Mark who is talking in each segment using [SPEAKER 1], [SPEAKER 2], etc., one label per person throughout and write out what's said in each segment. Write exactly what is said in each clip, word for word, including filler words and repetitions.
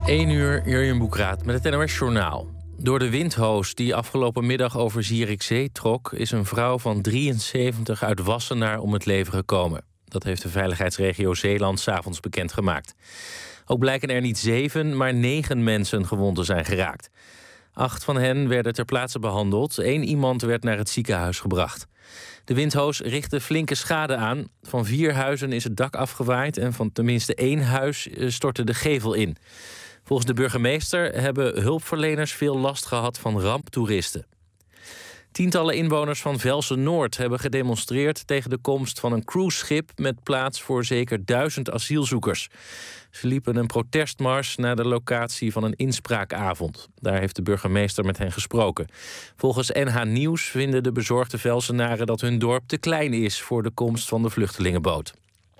[SPEAKER 1] één uur, Jurjen Boekraat met het N O S-journaal. Door de windhoos die afgelopen middag over Zierikzee trok... is een vrouw van drieënzeventig uit Wassenaar om het leven gekomen. Dat heeft de veiligheidsregio Zeeland 's avonds bekendgemaakt. Ook blijken er niet zeven, maar negen mensen gewond te zijn geraakt. Acht van hen werden ter plaatse behandeld. Eén iemand werd naar het ziekenhuis gebracht. De windhoos richtte flinke schade aan. Van vier huizen is het dak afgewaaid... en van tenminste één huis stortte de gevel in. Volgens de burgemeester hebben hulpverleners veel last gehad van ramptoeristen. Tientallen inwoners van Velsen-Noord hebben gedemonstreerd... tegen de komst van een cruiseschip met plaats voor zeker duizend asielzoekers. Ze liepen een protestmars naar de locatie van een inspraakavond. Daar heeft de burgemeester met hen gesproken. Volgens N H Nieuws vinden de bezorgde Velsenaren dat hun dorp te klein is... voor de komst van de vluchtelingenboot.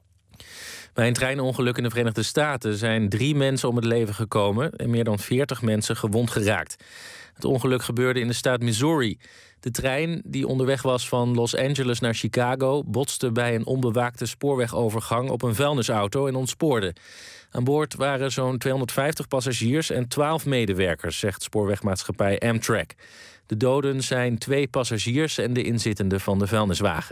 [SPEAKER 1] Bij een treinongeluk in de Verenigde Staten zijn drie mensen om het leven gekomen... en meer dan veertig mensen gewond geraakt. Het ongeluk gebeurde in de staat Missouri. De trein, die onderweg was van Los Angeles naar Chicago... botste bij een onbewaakte spoorwegovergang op een vuilnisauto en ontspoorde. Aan boord waren zo'n tweehonderdvijftig passagiers en twaalf medewerkers... zegt spoorwegmaatschappij Amtrak. De doden zijn twee passagiers en de inzittenden van de vuilniswagen.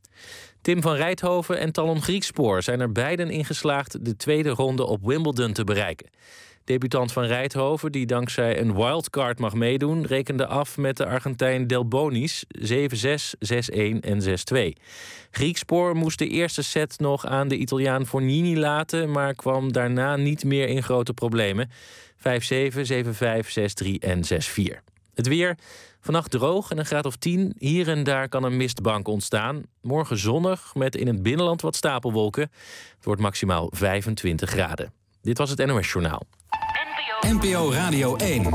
[SPEAKER 1] Tim van Rijthoven en Talon Griekspoor zijn er beiden in geslaagd... de tweede ronde op Wimbledon te bereiken. Debutant van Rijthoven, die dankzij een wildcard mag meedoen... rekende af met de Argentijn Delbonis zeven zes, zes-een en zes-twee. Griekspoor moest de eerste set nog aan de Italiaan Fognini laten... maar kwam daarna niet meer in grote problemen. vijf zeven, zeven vijf, zes drie en zes vier. Het weer... Vannacht droog en een graad of tien. Hier en daar kan een mistbank ontstaan. Morgen zonnig met in het binnenland wat stapelwolken. Het wordt maximaal vijfentwintig graden. Dit was het N O S-journaal.
[SPEAKER 2] N P O Radio één.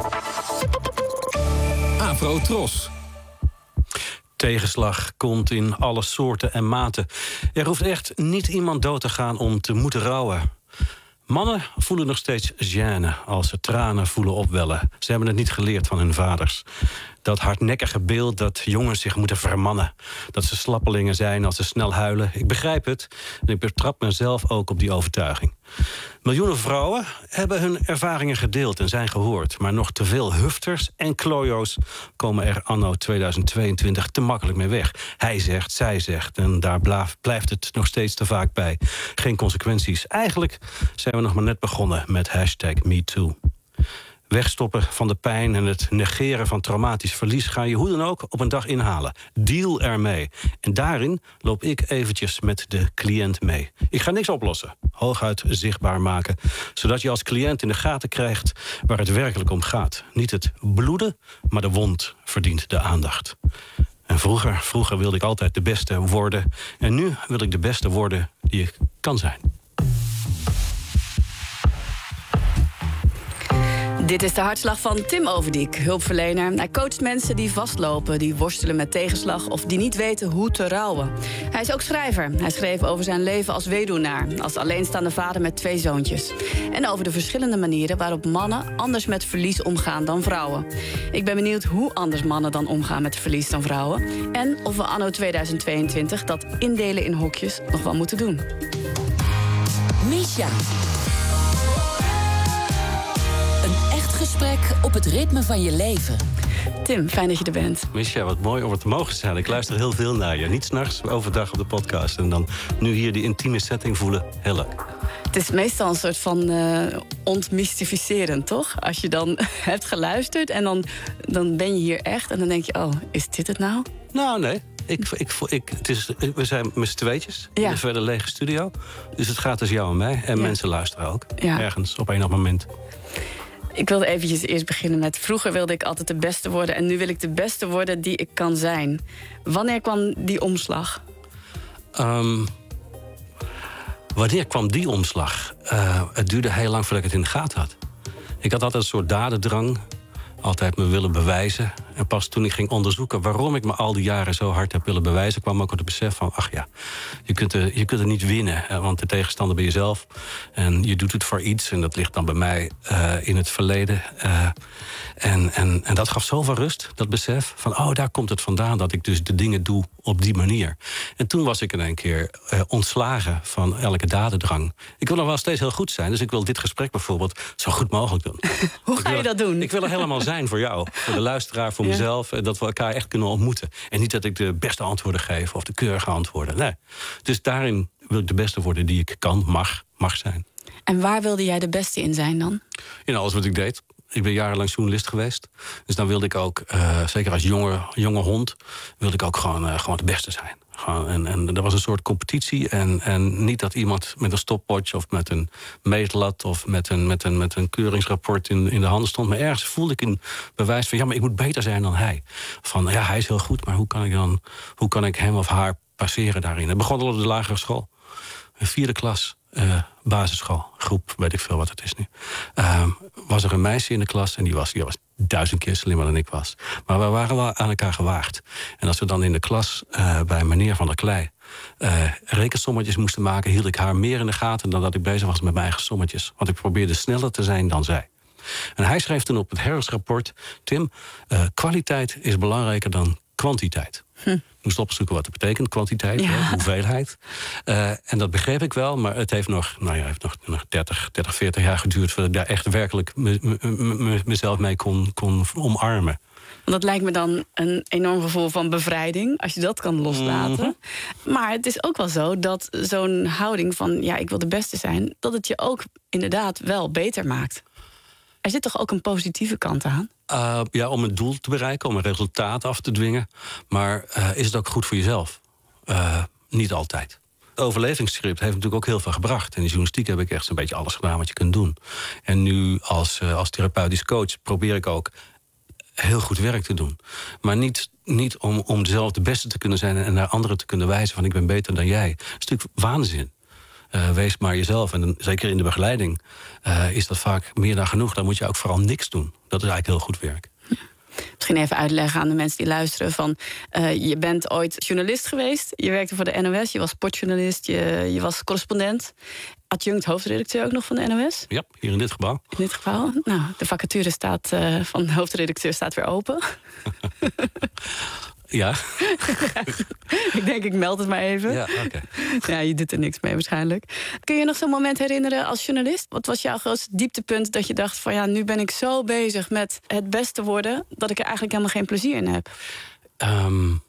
[SPEAKER 2] Afro Tros.
[SPEAKER 3] Tegenslag komt in alle soorten en maten. Er hoeft echt niet iemand dood te gaan om te moeten rouwen. Mannen voelen nog steeds gêne als ze tranen voelen opwellen. Ze hebben het niet geleerd van hun vaders. Dat hardnekkige beeld dat jongens zich moeten vermannen. Dat ze slappelingen zijn als ze snel huilen. Ik begrijp het en ik betrap mezelf ook op die overtuiging. Miljoenen vrouwen hebben hun ervaringen gedeeld en zijn gehoord. Maar nog te veel hufters en klojo's komen er anno tweeduizend tweeëntwintig te makkelijk mee weg. Hij zegt, zij zegt en daar blijft het nog steeds te vaak bij. Geen consequenties. Eigenlijk zijn we nog maar net begonnen met hashtag MeToo. Wegstoppen van de pijn en het negeren van traumatisch verlies... ga je hoe dan ook op een dag inhalen. Deal ermee. En daarin loop ik eventjes met de cliënt mee. Ik ga niks oplossen. Hooguit zichtbaar maken. Zodat je als cliënt in de gaten krijgt waar het werkelijk om gaat. Niet het bloeden, maar de wond verdient de aandacht. En vroeger, vroeger wilde ik altijd de beste worden. En nu wil ik de beste worden die ik kan zijn.
[SPEAKER 4] Dit is de hartslag van Tim Overdiek, hulpverlener. Hij coacht mensen die vastlopen, die worstelen met tegenslag... of die niet weten hoe te rouwen. Hij is ook schrijver. Hij schreef over zijn leven als weduwnaar... als alleenstaande vader met twee zoontjes. En over de verschillende manieren waarop mannen... anders met verlies omgaan dan vrouwen. Ik ben benieuwd hoe anders mannen dan omgaan met verlies dan vrouwen... en of we anno tweeduizend tweeëntwintig dat indelen in hokjes nog wel moeten doen.
[SPEAKER 5] Misha. Gesprek op het ritme van je leven.
[SPEAKER 4] Tim, fijn dat je er bent.
[SPEAKER 3] Misha, wat mooi om er te mogen zijn. Ik luister heel veel naar je. Niet 's nachts, overdag op de podcast. En dan nu hier die intieme setting voelen. Heel leuk.
[SPEAKER 4] Het is meestal een soort van uh, ontmystificerend, toch? Als je dan hebt geluisterd en dan, dan ben je hier echt... en dan denk je, oh, is dit het nou?
[SPEAKER 3] Nou, nee. Ik, ik, ik, het is, we zijn met z'n tweetjes in een verder lege studio. Dus het gaat tussen jou en mij. En ja. Mensen luisteren ook. Ja. Ergens op enig moment.
[SPEAKER 4] Ik wilde eventjes eerst beginnen met... vroeger wilde ik altijd de beste worden... en nu wil ik de beste worden die ik kan zijn. Wanneer kwam die omslag?
[SPEAKER 3] Um, wanneer kwam die omslag? Uh, het duurde heel lang voordat ik het in de gaten had. Ik had altijd een soort dadendrang. Altijd me willen bewijzen. En pas toen ik ging onderzoeken waarom ik me al die jaren zo hard heb willen bewijzen, kwam ook het besef van, ach ja, je kunt er, je kunt er niet winnen. Want de tegenstander ben je zelf. En je doet het voor iets. En dat ligt dan bij mij uh, in het verleden. Uh, en, en, en dat gaf zoveel rust, dat besef. Van, oh, daar komt het vandaan dat ik dus de dingen doe op die manier. En toen was ik in een keer uh, ontslagen van elke dadendrang. Ik wil nog wel steeds heel goed zijn. Dus ik wil dit gesprek bijvoorbeeld zo goed mogelijk doen.
[SPEAKER 4] Hoe ga
[SPEAKER 3] wil,
[SPEAKER 4] je dat doen?
[SPEAKER 3] Ik wil er helemaal zijn voor jou. Voor de luisteraar, voor ja. mezelf. Dat we elkaar echt kunnen ontmoeten. En niet dat ik de beste antwoorden geef of de keurige antwoorden. Nee. Dus daarin wil ik de beste worden die ik kan, mag, mag zijn.
[SPEAKER 4] En waar wilde jij de beste in zijn dan?
[SPEAKER 3] In alles wat ik deed. Ik ben jarenlang journalist geweest. Dus dan wilde ik ook, uh, zeker als jonge, jonge hond, wilde ik ook gewoon, uh, gewoon het beste zijn. Gewoon, en, en er was een soort competitie. En, en niet dat iemand met een stopwatch of met een meetlat of met een, met een, met een keuringsrapport in, in de handen stond. Maar ergens voelde ik een bewijs van, ja, maar ik moet beter zijn dan hij. Van, ja, hij is heel goed, maar hoe kan ik dan, hoe kan ik hem of haar passeren daarin? Het begon al op de lagere school. Een vierde klas. Uh, basisschool, groep, weet ik veel wat het is nu. Uh, was er een meisje in de klas en die was, die was duizend keer slimmer dan ik was. Maar we waren wel aan elkaar gewaagd. En als we dan in de klas uh, bij meneer Van der Klei uh, rekensommetjes moesten maken, hield ik haar meer in de gaten dan dat ik bezig was met mijn eigen sommetjes. Want ik probeerde sneller te zijn dan zij. En hij schreef toen op het Harris-rapport, Tim, uh, kwaliteit is belangrijker dan kwantiteit. Hm. Ik moest opzoeken wat het betekent, kwantiteit, ja. hè, hoeveelheid. Uh, en dat begreep ik wel, maar het heeft nog, nou ja, heeft nog, nog dertig, veertig jaar geduurd voordat ik daar echt werkelijk me, me, me, mezelf mee kon, kon omarmen.
[SPEAKER 4] Want dat lijkt me dan een enorm gevoel van bevrijding, als je dat kan loslaten. Mm-hmm. Maar het is ook wel zo dat zo'n houding van, ja, ik wil de beste zijn, dat het je ook inderdaad wel beter maakt. Er zit toch ook een positieve kant aan?
[SPEAKER 3] Uh, ja, om een doel te bereiken, om een resultaat af te dwingen. Maar uh, is het ook goed voor jezelf? Uh, niet altijd. Het overlevingsscript heeft natuurlijk ook heel veel gebracht. In de journalistiek heb ik echt zo'n beetje alles gedaan wat je kunt doen. En nu als, uh, als therapeutisch coach probeer ik ook heel goed werk te doen. Maar niet, niet om, om zelf de beste te kunnen zijn en naar anderen te kunnen wijzen van ik ben beter dan jij. Dat is natuurlijk waanzin. Uh, wees maar jezelf. En dan, zeker in de begeleiding uh, is dat vaak meer dan genoeg. Dan moet je ook vooral niks doen. Dat is eigenlijk heel goed werk.
[SPEAKER 4] Misschien even uitleggen aan de mensen die luisteren van, uh, je bent ooit journalist geweest. Je werkte voor de N O S, je was sportjournalist, je, je was correspondent. Adjunct hoofdredacteur ook nog van de N O S?
[SPEAKER 3] Ja, hier in dit gebouw.
[SPEAKER 4] In dit gebouw? Nou, de vacature staat, uh, van de hoofdredacteur staat weer open.
[SPEAKER 3] Ja.
[SPEAKER 4] Ik denk, ik meld het maar even.
[SPEAKER 3] Ja, oké. Okay.
[SPEAKER 4] Ja, je doet er niks mee waarschijnlijk. Kun je nog zo'n moment herinneren als journalist? Wat was jouw grootste dieptepunt dat je dacht van, ja, nu ben ik zo bezig met het beste worden dat ik er eigenlijk helemaal geen plezier in heb?
[SPEAKER 3] Um,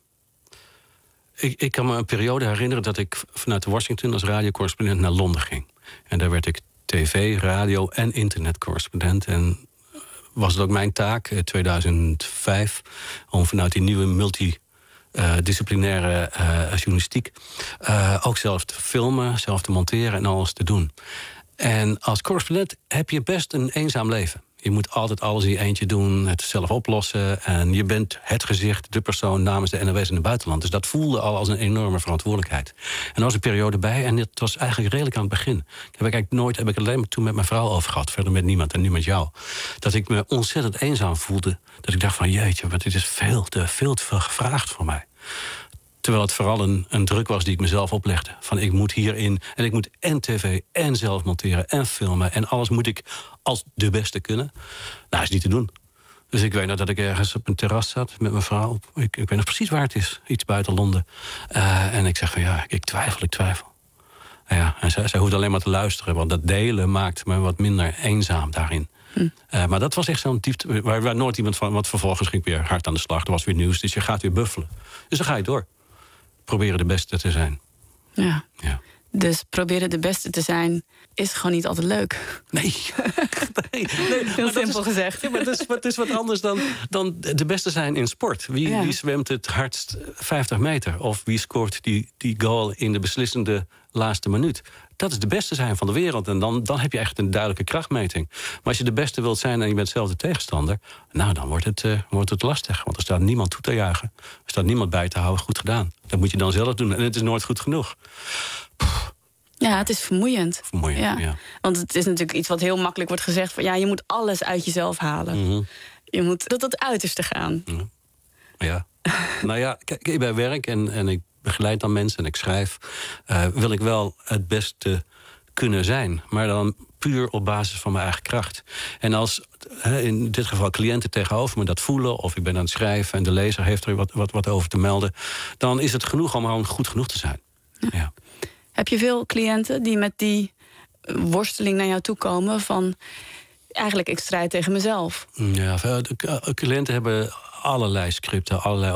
[SPEAKER 3] ik, ik kan me een periode herinneren dat ik vanuit Washington als radiocorrespondent naar Londen ging. En daar werd ik tv, radio en internetcorrespondent. En was het ook mijn taak, in tweeduizend vijf, om vanuit die nieuwe multidisciplinaire uh, journalistiek uh, ook zelf te filmen, zelf te monteren en alles te doen. En als correspondent heb je best een eenzaam leven. Je moet altijd alles in je eentje doen, het zelf oplossen. En je bent het gezicht, de persoon namens de N O S in het buitenland. Dus dat voelde al als een enorme verantwoordelijkheid. En er was een periode bij, en het was eigenlijk redelijk aan het begin. Daar heb ik eigenlijk nooit, heb ik alleen maar toen met mijn vrouw over gehad. Verder met niemand en nu met jou. Dat ik me ontzettend eenzaam voelde. Dat ik dacht van, jeetje, wat dit is veel te, veel te veel gevraagd voor mij. Terwijl het vooral een, een druk was die ik mezelf oplegde. Van ik moet hierin, en ik moet en tv, en zelf monteren, en filmen. En alles moet ik als de beste kunnen. Nou, is niet te doen. Dus ik weet nog dat ik ergens op een terras zat met mijn vrouw. Ik, ik weet nog precies waar het is, iets buiten Londen. Uh, en ik zeg van ja, ik twijfel, ik twijfel. Ja, en zij, zij hoeft alleen maar te luisteren. Want dat delen maakt me wat minder eenzaam daarin. Hm. Uh, maar dat was echt zo'n diepte waar, waar nooit iemand van... Want vervolgens ging ik weer hard aan de slag. Er was weer nieuws, dus je gaat weer buffelen. Dus dan ga je door. Proberen de beste te zijn.
[SPEAKER 4] Ja.
[SPEAKER 3] ja.
[SPEAKER 4] Dus proberen de beste te zijn is gewoon niet altijd leuk.
[SPEAKER 3] Nee. nee, nee
[SPEAKER 4] Heel simpel
[SPEAKER 3] is,
[SPEAKER 4] gezegd.
[SPEAKER 3] Ja, maar het is, het is wat anders dan, dan de beste zijn in sport. Wie, ja. wie zwemt het hardst vijftig meter? Of wie scoort die, die goal in de beslissende laatste minuut? Dat is de beste zijn van de wereld. En dan, dan heb je echt een duidelijke krachtmeting. Maar als je de beste wilt zijn en je bent zelf de tegenstander... nou, dan wordt het, uh, wordt het lastig. Want er staat niemand toe te juichen. Er staat niemand bij te houden. Goed gedaan. Dat moet je dan zelf doen. En het is nooit goed genoeg.
[SPEAKER 4] Pff. Ja, het is vermoeiend.
[SPEAKER 3] Vermoeiend, ja.
[SPEAKER 4] ja. Want het is natuurlijk iets wat heel makkelijk wordt gezegd... van ja, je moet alles uit jezelf halen.
[SPEAKER 3] Mm-hmm.
[SPEAKER 4] Je moet tot het uiterste gaan.
[SPEAKER 3] Ja. Ja. Nou ja, kijk, bij werk en, en ik begeleid dan mensen en ik schrijf... Uh, wil ik wel het beste kunnen zijn. Maar dan puur op basis van mijn eigen kracht. En als he, in dit geval cliënten tegenover me dat voelen... of ik ben aan het schrijven en de lezer heeft er wat, wat, wat over te melden... dan is het genoeg om gewoon goed genoeg te zijn. Ja. Ja.
[SPEAKER 4] Heb je veel cliënten die met die worsteling naar jou toe komen... van eigenlijk ik strijd tegen mezelf?
[SPEAKER 3] Ja, de cliënten hebben allerlei scripten, allerlei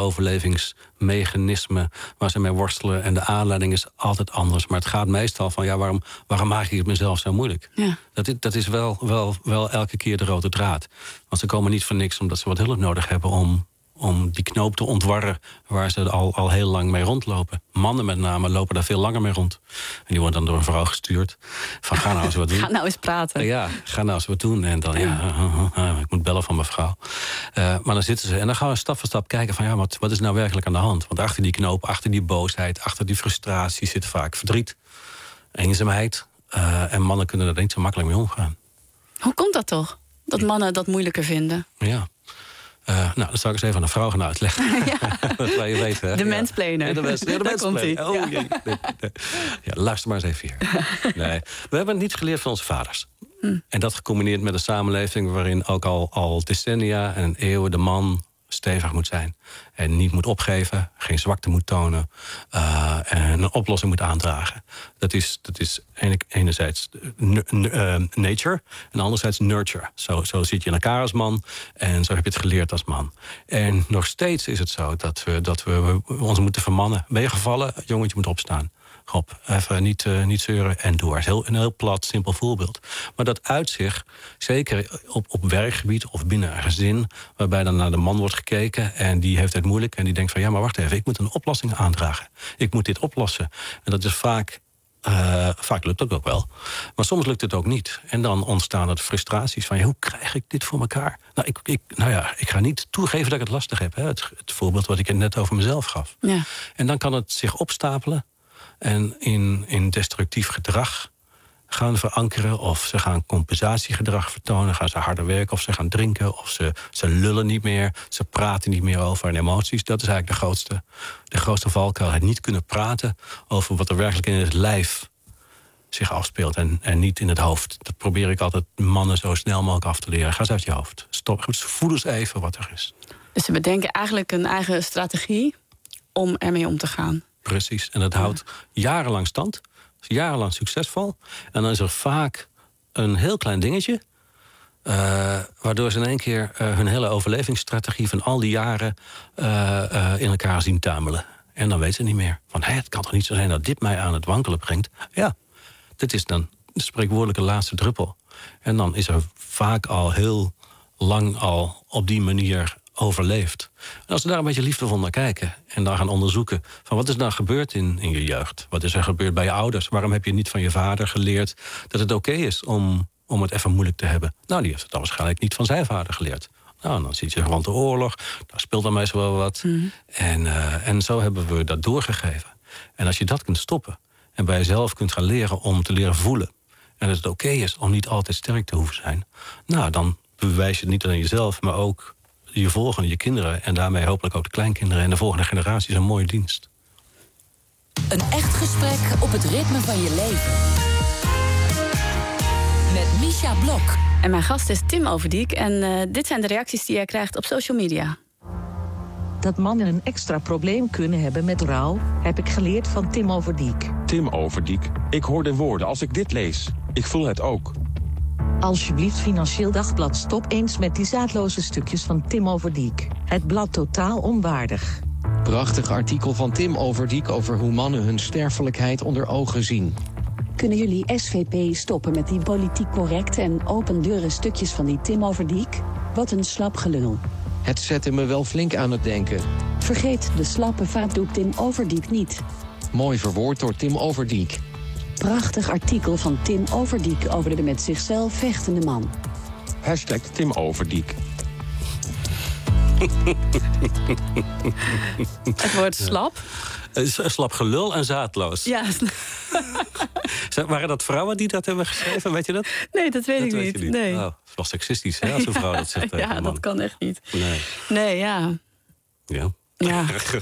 [SPEAKER 3] overlevingsmechanismen waar ze mee worstelen. En de aanleiding is altijd anders. Maar het gaat meestal van, ja, waarom, waarom maak ik het mezelf zo moeilijk? Ja. Dat is, dat is wel, wel, wel elke keer de rode draad. Want ze komen niet voor niks omdat ze wat hulp nodig hebben om, om die knoop te ontwarren waar ze al, al heel lang mee rondlopen. Mannen met name lopen daar veel langer mee rond. En die worden dan door een vrouw gestuurd. Van, ga nou eens wat doen.
[SPEAKER 4] Ga nou eens praten.
[SPEAKER 3] Ja, ga nou eens wat doen. En dan, ja, uh, uh, uh, ik moet bellen van mijn vrouw. Uh, maar dan zitten ze en dan gaan we stap voor stap kijken van, ja, wat, wat is nou werkelijk aan de hand? Want achter die knoop, achter die boosheid, achter die frustratie zit vaak verdriet, eenzaamheid. Uh, en mannen kunnen daar niet zo makkelijk mee omgaan.
[SPEAKER 4] Hoe komt dat toch? Dat mannen dat moeilijker vinden?
[SPEAKER 3] Ja. Uh, nou, dat zal ik eens even aan de vrouw gaan uitleggen. Ja. Dat wil je weten. Hè?
[SPEAKER 4] De mensplaner.
[SPEAKER 3] Ja, de mens, ja, de mensplaner. Oh, ja. Ja, nee, nee. Ja, luister maar eens even hier. Nee, we hebben het niet geleerd van onze vaders. Hm. En dat gecombineerd met een samenleving waarin ook al, al decennia en eeuwen de man stevig moet zijn. En niet moet opgeven, geen zwakte moet tonen. Uh, en een oplossing moet aandragen. Dat is, dat is enerzijds uh, nature en anderzijds nurture. Zo, zo zit je in elkaar als man en zo heb je het geleerd als man. En nog steeds is het zo dat we, dat we ons moeten vermannen. Ben je gevallen? Jongetje moet opstaan. Hop, even niet, uh, niet zeuren en door. Heel, een heel plat, simpel voorbeeld. Maar dat uit zich, zeker op, op werkgebied of binnen een gezin, waarbij dan naar de man wordt gekeken en die heeft het moeilijk en die denkt van, ja, maar wacht even, ik moet een oplossing aandragen. Ik moet dit oplossen. En dat is vaak, uh, vaak lukt dat ook wel. Maar soms lukt het ook niet. En dan ontstaan er frustraties van, ja, hoe krijg ik dit voor elkaar? Nou, ik, ik, nou ja, ik ga niet toegeven dat ik het lastig heb. Hè. Het, het voorbeeld wat ik net over mezelf gaf. Ja. En dan kan het zich opstapelen en in, in destructief gedrag gaan verankeren, of ze gaan compensatiegedrag vertonen, gaan ze harder werken, of ze gaan drinken, of ze, ze lullen niet meer, ze praten niet meer over hun emoties. Dat is eigenlijk de grootste, de grootste valkuil. Het niet kunnen praten over wat er werkelijk in het lijf zich afspeelt en, en niet in het hoofd. Dat probeer ik altijd mannen zo snel mogelijk af te leren. Ga eens uit je hoofd. Stop, voel eens even wat er is.
[SPEAKER 4] Dus ze bedenken eigenlijk een eigen strategie om ermee om te gaan.
[SPEAKER 3] Precies, en dat houdt jarenlang stand. Is jarenlang succesvol. En dan is er vaak een heel klein dingetje, Uh, waardoor ze in één keer uh, hun hele overlevingsstrategie van al die jaren uh, uh, in elkaar zien tuimelen. En dan weten ze niet meer. Van, hé, het kan toch niet zo zijn dat dit mij aan het wankelen brengt? Ja, dit is dan de spreekwoordelijke laatste druppel. En dan is er vaak al heel lang al op die manier overleefd. En als we daar een beetje liefdevol naar kijken en dan gaan onderzoeken van wat is nou gebeurd in, in je jeugd? Wat is er gebeurd bij je ouders? Waarom heb je niet van je vader geleerd dat het oké is om, om het even moeilijk te hebben? Nou, die heeft het dan waarschijnlijk niet van zijn vader geleerd. Nou, dan ziet je rond de oorlog, daar speelt dan meestal wel wat. Mm-hmm. En, uh, en zo hebben we dat doorgegeven. En als je dat kunt stoppen en bij jezelf kunt gaan leren om te leren voelen en dat het oké is om niet altijd sterk te hoeven zijn, nou, dan bewijs je het niet alleen jezelf, maar ook je volgende, je kinderen en daarmee hopelijk ook de kleinkinderen en de volgende generatie is een mooie dienst.
[SPEAKER 5] Een echt gesprek op het ritme van je leven. Met Misha Blok.
[SPEAKER 4] En mijn gast is Tim Overdiek en uh, dit zijn de reacties die hij krijgt op social media.
[SPEAKER 6] Dat mannen een extra probleem kunnen hebben met rouw, heb ik geleerd van Tim Overdiek.
[SPEAKER 7] Tim Overdiek, ik hoor de woorden als ik dit lees. Ik voel het ook.
[SPEAKER 6] Alsjeblieft, Financieel Dagblad, stop eens met die zaadloze stukjes van Tim Overdiek. Het blad totaal onwaardig.
[SPEAKER 8] Prachtig artikel van Tim Overdiek over hoe mannen hun sterfelijkheid onder ogen zien.
[SPEAKER 9] Kunnen jullie S V P stoppen met die politiek correcte en open deuren stukjes van die Tim Overdiek? Wat een slap gelul.
[SPEAKER 8] Het zette me wel flink aan het denken.
[SPEAKER 9] Vergeet de slappe vaatdoek Tim Overdiek niet.
[SPEAKER 8] Mooi verwoord door Tim Overdiek.
[SPEAKER 9] Prachtig artikel van Tim Overdiek over de met zichzelf vechtende man.
[SPEAKER 7] Hashtag Tim Overdiek.
[SPEAKER 4] Het woord slap.
[SPEAKER 3] Slap gelul en zaadloos.
[SPEAKER 4] Ja.
[SPEAKER 3] Waren dat vrouwen die dat hebben geschreven? Weet je dat?
[SPEAKER 4] Nee, dat weet
[SPEAKER 3] dat
[SPEAKER 4] ik
[SPEAKER 3] weet
[SPEAKER 4] niet.
[SPEAKER 3] Je niet.
[SPEAKER 4] Nee.
[SPEAKER 3] Oh, het is wel seksistisch, hè, als een vrouw dat zegt.
[SPEAKER 4] Ja, dat kan echt niet.
[SPEAKER 3] Nee.
[SPEAKER 4] Nee, ja.
[SPEAKER 3] Ja.
[SPEAKER 4] Ja.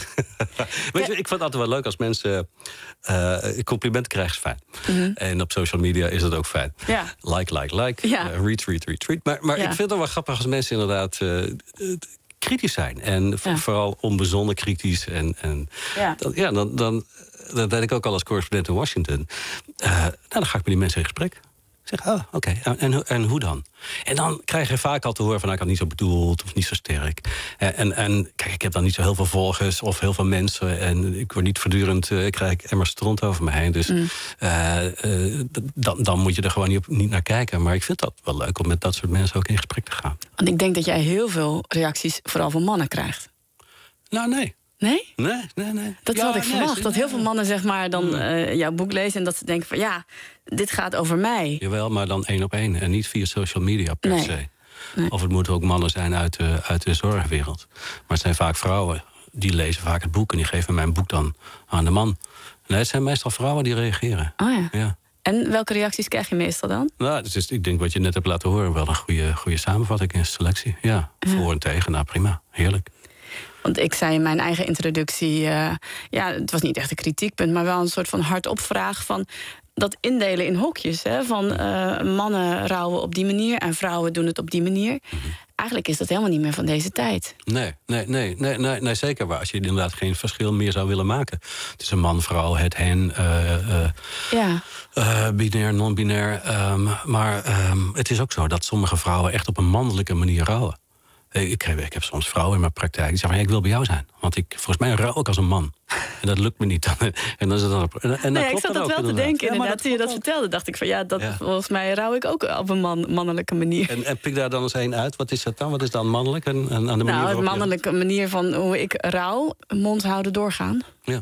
[SPEAKER 3] Weet je, ik vind het altijd wel leuk als mensen uh, complimenten krijgen, is fijn. Mm-hmm. En op social media is dat ook fijn.
[SPEAKER 4] Ja.
[SPEAKER 3] Like, like, like.
[SPEAKER 4] Ja.
[SPEAKER 3] Uh, retweet, retweet. Maar, maar ja. ik vind het wel grappig als mensen inderdaad uh, kritisch zijn. En ja. vooral onbezonnen kritisch. En, en
[SPEAKER 4] ja.
[SPEAKER 3] Dan, ja, dan, dan, dat deed ik ook al als correspondent in Washington. Uh, nou, dan ga ik met die mensen in gesprek. Ik zeg, oh, oké, okay. en, en, en hoe dan? En dan krijg je vaak al te horen van, nou, ik had niet zo bedoeld of niet zo sterk. En, en, en kijk, ik heb dan niet zo heel veel volgers of heel veel mensen. En ik word niet voortdurend, uh, ik krijg emmers stront over me heen. Dus mm. uh, uh, dan, dan moet je er gewoon niet, op, niet naar kijken. Maar ik vind dat wel leuk om met dat soort mensen ook in gesprek te gaan.
[SPEAKER 4] Want ik denk dat jij heel veel reacties vooral van mannen krijgt.
[SPEAKER 3] Nou, nee.
[SPEAKER 4] Nee?
[SPEAKER 3] Nee, nee, nee.
[SPEAKER 4] Dat
[SPEAKER 3] ja,
[SPEAKER 4] had ik
[SPEAKER 3] nee,
[SPEAKER 4] verwacht.
[SPEAKER 3] nee,
[SPEAKER 4] dat heel veel mannen zeg maar dan uh, jouw boek lezen en dat ze denken van ja, dit gaat over mij.
[SPEAKER 3] Jawel, maar dan één op één en niet via social media per
[SPEAKER 4] nee.
[SPEAKER 3] se.
[SPEAKER 4] Nee.
[SPEAKER 3] Of het moeten ook mannen zijn uit de, uit de zorgwereld. Maar het zijn vaak vrouwen. Die lezen vaak het boek en die geven mijn boek dan aan de man. Nee, het zijn meestal vrouwen die reageren.
[SPEAKER 4] Oh ja.
[SPEAKER 3] ja.
[SPEAKER 4] En welke reacties krijg je meestal dan?
[SPEAKER 3] Nou, het is, ik denk wat je net hebt laten horen, wel een goede, goede samenvatting en selectie. Ja, voor ja. en tegen, nou prima, heerlijk.
[SPEAKER 4] Want ik zei in mijn eigen introductie, uh, ja, het was niet echt een kritiekpunt, maar wel een soort van hardopvraag van dat indelen in hokjes. Hè, van uh, mannen rouwen op die manier en vrouwen doen het op die manier. Mm-hmm. Eigenlijk is dat helemaal niet meer van deze tijd.
[SPEAKER 3] Nee, nee, nee, nee, nee, nee zeker waar. Als je inderdaad geen verschil meer zou willen maken. Het is een man, vrouw, het, hen, uh, uh,
[SPEAKER 4] ja.
[SPEAKER 3] uh, binair, non-binair. Um, maar um, het is ook zo dat sommige vrouwen echt op een mannelijke manier rouwen. Ik heb, ik heb soms vrouwen in mijn praktijk die zeggen: ik wil bij jou zijn. Want ik, volgens mij rouw ik als een man. En dat lukt me niet. En dan is het dan op, en, en
[SPEAKER 4] nee,
[SPEAKER 3] dat
[SPEAKER 4] ik zat dat wel te denken. Ja, inderdaad, toen je dat vertelde, dacht ik van ja, dat, ja. volgens mij rouw ik ook op een man, mannelijke manier.
[SPEAKER 3] En, en pik daar dan eens één uit. Wat is dat dan? Wat is dan mannelijk? En, en aan de manier
[SPEAKER 4] nou, de mannelijke je... manier van hoe ik rouw, mond houden, doorgaan.
[SPEAKER 3] Ja.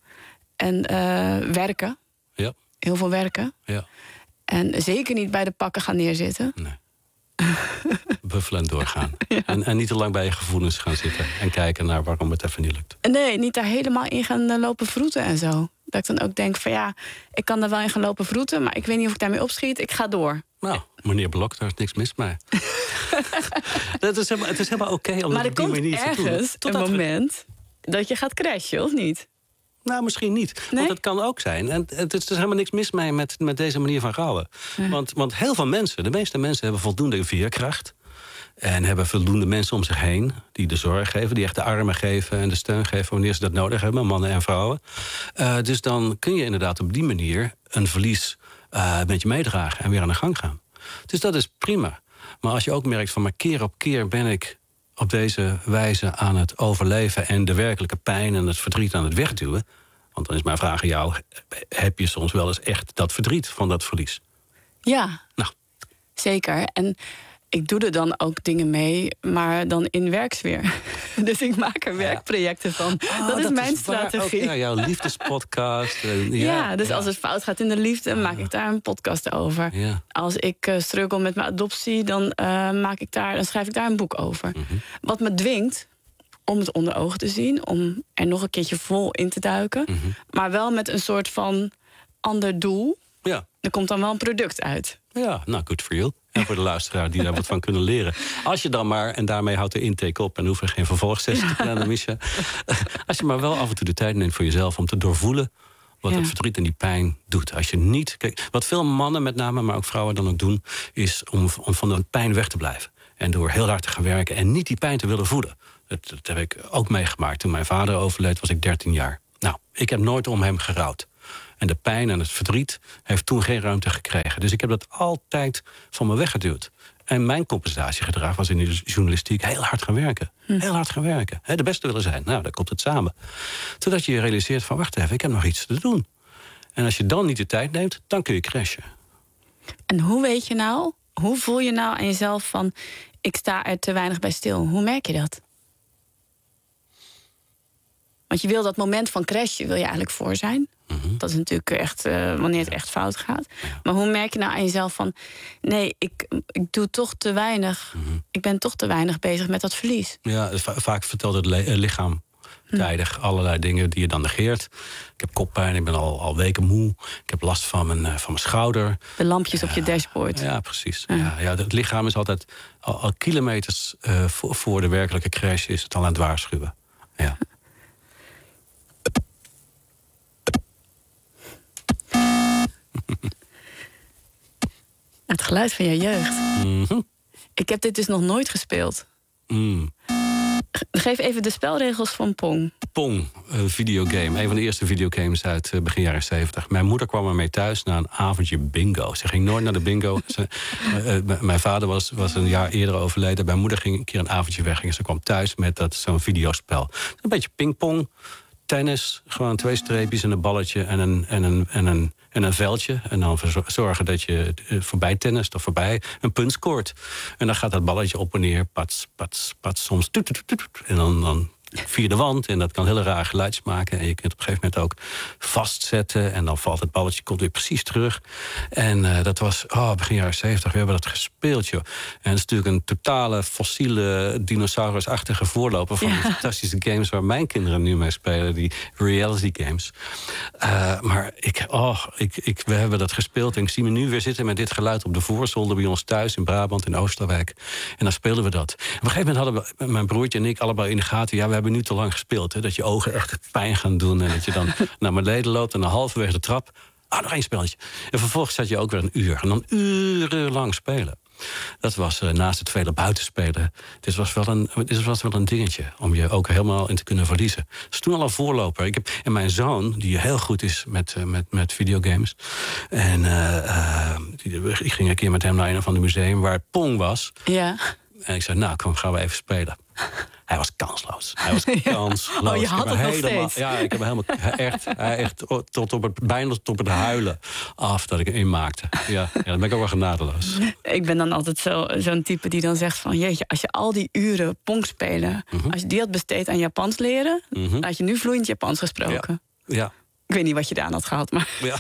[SPEAKER 4] En uh, werken.
[SPEAKER 3] Ja.
[SPEAKER 4] Heel veel werken.
[SPEAKER 3] Ja.
[SPEAKER 4] En zeker niet bij de pakken gaan neerzitten.
[SPEAKER 3] Nee. Buffelen en doorgaan.
[SPEAKER 4] Ja.
[SPEAKER 3] En, en niet te lang bij je gevoelens gaan zitten en kijken naar waarom het even niet lukt.
[SPEAKER 4] Nee, niet daar helemaal in gaan uh, lopen vroeten en zo. Dat ik dan ook denk van ja, ik kan er wel in gaan lopen vroeten, maar ik weet niet of ik daarmee opschiet. Ik ga door.
[SPEAKER 3] Nou, meneer Blok, daar is niks mis mee. Het is helemaal, het is helemaal oké okay om
[SPEAKER 4] maar
[SPEAKER 3] dat op die manier te doen.
[SPEAKER 4] Maar er komt ergens een moment we... dat je gaat crashen, of niet?
[SPEAKER 3] Nou, misschien niet.
[SPEAKER 4] Nee?
[SPEAKER 3] Want het kan ook zijn. En het is er helemaal niks mis mee met, met deze manier van rouwen. Ja. Want, want heel veel mensen, de meeste mensen hebben voldoende veerkracht. En hebben voldoende mensen om zich heen die de zorg geven, die echt de armen geven en de steun geven wanneer ze dat nodig hebben, mannen en vrouwen. Uh, dus dan kun je inderdaad op die manier een verlies uh, met je meedragen en weer aan de gang gaan. Dus dat is prima. Maar als je ook merkt van maar keer op keer ben ik op deze wijze aan het overleven en de werkelijke pijn en het verdriet aan het wegduwen. Want dan is mijn vraag aan jou, heb je soms wel eens echt dat verdriet van dat verlies?
[SPEAKER 4] Ja,
[SPEAKER 3] nou.
[SPEAKER 4] Zeker. En ik doe er dan ook dingen mee, maar dan in werksfeer. Dus ik maak er werkprojecten van.
[SPEAKER 3] Oh,
[SPEAKER 4] dat is
[SPEAKER 3] dat
[SPEAKER 4] mijn
[SPEAKER 3] is
[SPEAKER 4] strategie.
[SPEAKER 3] Ook, ja, jouw liefdespodcast. Uh, ja,
[SPEAKER 4] ja, dus ja. als het fout gaat in de liefde, maak ik daar een podcast over.
[SPEAKER 3] Ja.
[SPEAKER 4] Als ik uh, struggle met mijn adoptie, dan, uh, maak ik daar, dan schrijf ik daar een boek over. Mm-hmm. Wat me dwingt om het onder ogen te zien, om er nog een keertje vol in te duiken. Mm-hmm. Maar wel met een soort van ander doel.
[SPEAKER 3] Ja.
[SPEAKER 4] Er komt dan wel een product uit.
[SPEAKER 3] Ja, nou, good for you. En voor de luisteraar die daar wat van kunnen leren. Als je dan maar, en daarmee houdt de intake op en hoef je geen vervolgsessie te gaan, Misha. Als je maar wel af en toe de tijd neemt voor jezelf om te doorvoelen wat ja. het verdriet en die pijn doet. Als je niet. Kijk, wat veel mannen met name, maar ook vrouwen dan ook doen, is om, om van de pijn weg te blijven. En door heel hard te gaan werken en niet die pijn te willen voelen. Dat, dat heb ik ook meegemaakt. Toen mijn vader overleed, was ik dertien jaar. Nou, ik heb nooit om hem gerouwd. En de pijn en het verdriet heeft toen geen ruimte gekregen. Dus ik heb dat altijd van me weggeduwd. En mijn compensatiegedrag was in de journalistiek heel hard gaan werken. Hm. Heel hard gaan werken. He, de beste willen zijn. Nou, daar komt het samen. Totdat je je realiseert van, wacht even, ik heb nog iets te doen. En als je dan niet de tijd neemt, dan kun je crashen.
[SPEAKER 4] En hoe weet je nou, hoe voel je nou aan jezelf van, ik sta er te weinig bij stil? Hoe merk je dat? Want je wil dat moment van crashen, wil je eigenlijk voor zijn. Mm-hmm. Dat is natuurlijk echt uh, wanneer het echt fout gaat. Ja. Maar hoe merk je nou aan jezelf van, nee, ik, ik doe toch te weinig. Mm-hmm. Ik ben toch te weinig bezig met dat verlies.
[SPEAKER 3] Ja, va- vaak vertelt het le- lichaam tijdig allerlei dingen die je dan negeert. Ik heb koppijn, ik ben al, al weken moe. Ik heb last van mijn, uh, van mijn schouder.
[SPEAKER 4] De lampjes uh, op je dashboard.
[SPEAKER 3] Ja, precies. Uh. Ja, ja, het lichaam is altijd al, al kilometers uh, voor, voor de werkelijke crash is het al aan het waarschuwen. Ja.
[SPEAKER 4] Het geluid van je jeugd.
[SPEAKER 3] Mm-hmm.
[SPEAKER 4] Ik heb dit dus nog nooit gespeeld.
[SPEAKER 3] Mm.
[SPEAKER 4] Geef even de spelregels van Pong.
[SPEAKER 3] Pong, een videogame. Een van de eerste videogames uit uh, begin jaren zeventig. Mijn moeder kwam ermee thuis na een avondje bingo. Ze ging nooit naar de bingo. Ze, uh, uh, mijn vader was, was een jaar eerder overleden. Mijn moeder ging een keer een avondje weg. En ze kwam thuis met dat, zo'n videospel. Een beetje pingpong, tennis. Gewoon twee streepjes en een balletje en een, en een, en een, en een veldje. En dan zorgen dat je voorbij tennist of voorbij een punt scoort. En dan gaat dat balletje op en neer. Pats, pats, pats. Soms toet, toet, toet, toet. En dan... dan via de wand. En dat kan hele rare geluidjes maken. En je kunt op een gegeven moment ook vastzetten. En dan valt het balletje, komt weer precies terug. En uh, dat was, oh, begin jaren zeventig. We hebben dat gespeeld, joh. En het is natuurlijk een totale fossiele, dinosaurusachtige voorloper van ja. die fantastische games waar mijn kinderen nu mee spelen. Die reality games. Uh, maar ik, oh, ik, ik, we hebben dat gespeeld. En ik zie me nu weer zitten met dit geluid op de voorzolder bij ons thuis in Brabant, in Oosterwijk. En dan speelden we dat. Op een gegeven moment hadden we, mijn broertje en ik, allebei in de gaten. Ja, we hebben nu te lang gespeeld. Hè, dat je ogen echt pijn gaan doen. En dat je dan naar beneden loopt en dan halverwege de trap. Ah, nog één spelletje. En vervolgens zat je ook weer een uur. En dan urenlang spelen. Dat was uh, naast het vele buitenspelen. Dit was, wel een, dit was wel een dingetje. Om je ook helemaal in te kunnen verliezen. Dus toen al een voorloper. Ik heb, en mijn zoon, die heel goed is met, uh, met, met videogames. En uh, uh, die, ik ging een keer met hem naar een of ander museum waar het Pong was.
[SPEAKER 4] Ja.
[SPEAKER 3] En ik zei, nou, kom, gaan we even spelen. Hij was kansloos. Hij was kansloos.
[SPEAKER 4] Oh, je had het nog steeds.
[SPEAKER 3] Ja, ik heb hem helemaal echt, echt tot op het, bijna tot op het huilen af dat ik hem inmaakte. Ja, ja, dan ben ik ook wel genadeloos.
[SPEAKER 4] Ik ben dan altijd zo, zo'n type die dan zegt van... jeetje, als je al die uren Pong spelen... Mm-hmm. als je die had besteed aan Japans leren... Mm-hmm. dan had je nu vloeiend Japans gesproken.
[SPEAKER 3] Ja. Ja.
[SPEAKER 4] Ik weet niet wat je daaraan had gehad, maar...
[SPEAKER 3] Ja.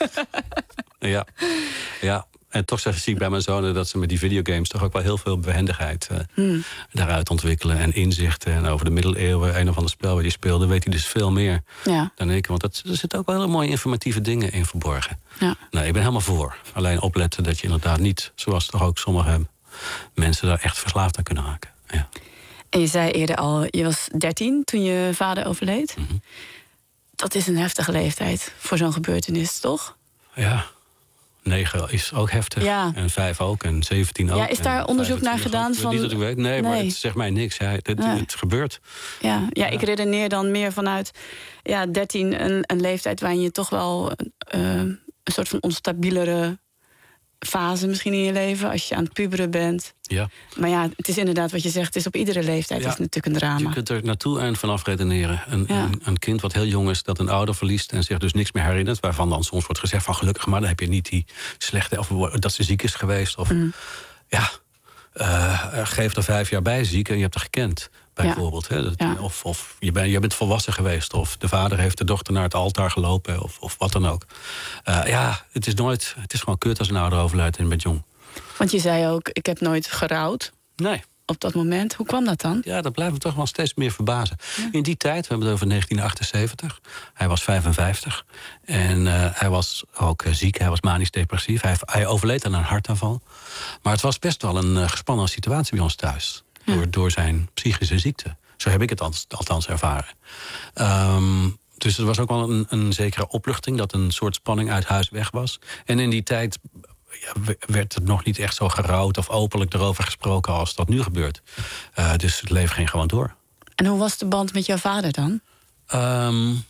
[SPEAKER 3] Ja. Ja. En toch zie ik bij mijn zonen dat ze met die videogames toch ook wel heel veel behendigheid uh, hmm. daaruit ontwikkelen. En inzichten. En over de middeleeuwen, een of ander spel waar die speelde, weet hij dus veel meer
[SPEAKER 4] ja.
[SPEAKER 3] dan ik. Want dat, er zitten ook wel hele mooie informatieve dingen in verborgen.
[SPEAKER 4] Ja.
[SPEAKER 3] Nee, ik ben helemaal voor. Alleen opletten dat je inderdaad niet, zoals toch ook sommige mensen daar echt verslaafd aan kunnen raken. Ja.
[SPEAKER 4] En je zei eerder al, je was dertien toen je vader overleed.
[SPEAKER 3] Mm-hmm.
[SPEAKER 4] Dat is een heftige leeftijd voor zo'n gebeurtenis, toch?
[SPEAKER 3] Ja. Negen is ook heftig.
[SPEAKER 4] Ja.
[SPEAKER 3] En vijf ook. En zeventien ook.
[SPEAKER 4] Ja, is daar onderzoek naar gedaan? Van...
[SPEAKER 3] Niet dat ik weet. Nee, nee. Maar het zegt mij niks. Ja, het,
[SPEAKER 4] nee.
[SPEAKER 3] het gebeurt.
[SPEAKER 4] Ja, ja, ja, ik redeneer dan meer vanuit ja, dertien, een, een leeftijd waarin je toch wel uh, een soort van onstabielere fase misschien in je leven, als je aan het puberen bent.
[SPEAKER 3] Ja.
[SPEAKER 4] Maar ja, het is inderdaad wat je zegt, het is op iedere leeftijd.
[SPEAKER 3] Ja.
[SPEAKER 4] Het is natuurlijk een drama.
[SPEAKER 3] Je kunt er naartoe en vanaf redeneren. Een,
[SPEAKER 4] ja.
[SPEAKER 3] een, een kind wat heel jong is, dat een ouder verliest en zich dus niks meer herinnert, waarvan dan soms wordt gezegd van gelukkig, maar dan heb je niet die slechte, of dat ze ziek is geweest. Of mm. ja, uh, geef er vijf jaar bij ziek en je hebt haar gekend. Bijvoorbeeld. Ja. Hè? Dat, ja. Of, of je, ben, je bent volwassen geweest. Of de vader heeft de dochter naar het altaar gelopen. Of, of wat dan ook. Uh, ja, het is nooit. Het is gewoon kut als een ouder overlijdt en je bent jong.
[SPEAKER 4] Want je zei ook, ik heb nooit gerouwd.
[SPEAKER 3] Nee.
[SPEAKER 4] Op dat moment. Hoe kwam dat dan?
[SPEAKER 3] Ja, dat blijft me toch wel steeds meer verbazen. Ja. In die tijd, we hebben het over negentien achtenzeventig. Hij was vijfenvijftig. En uh, hij was ook uh, ziek. Hij was manisch depressief. Hij, hij overleed aan een hartaanval. Maar het was best wel een uh, gespannen situatie bij ons thuis. Ja. Door, door zijn psychische ziekte. Zo heb ik het althans, althans ervaren. Um, dus er was ook wel een, een zekere opluchting, dat een soort spanning uit huis weg was. En in die tijd ja, werd het nog niet echt zo gerouwd of openlijk erover gesproken als dat nu gebeurt. Uh, dus het leven ging gewoon door.
[SPEAKER 4] En hoe was de band met jouw vader dan?
[SPEAKER 3] Um,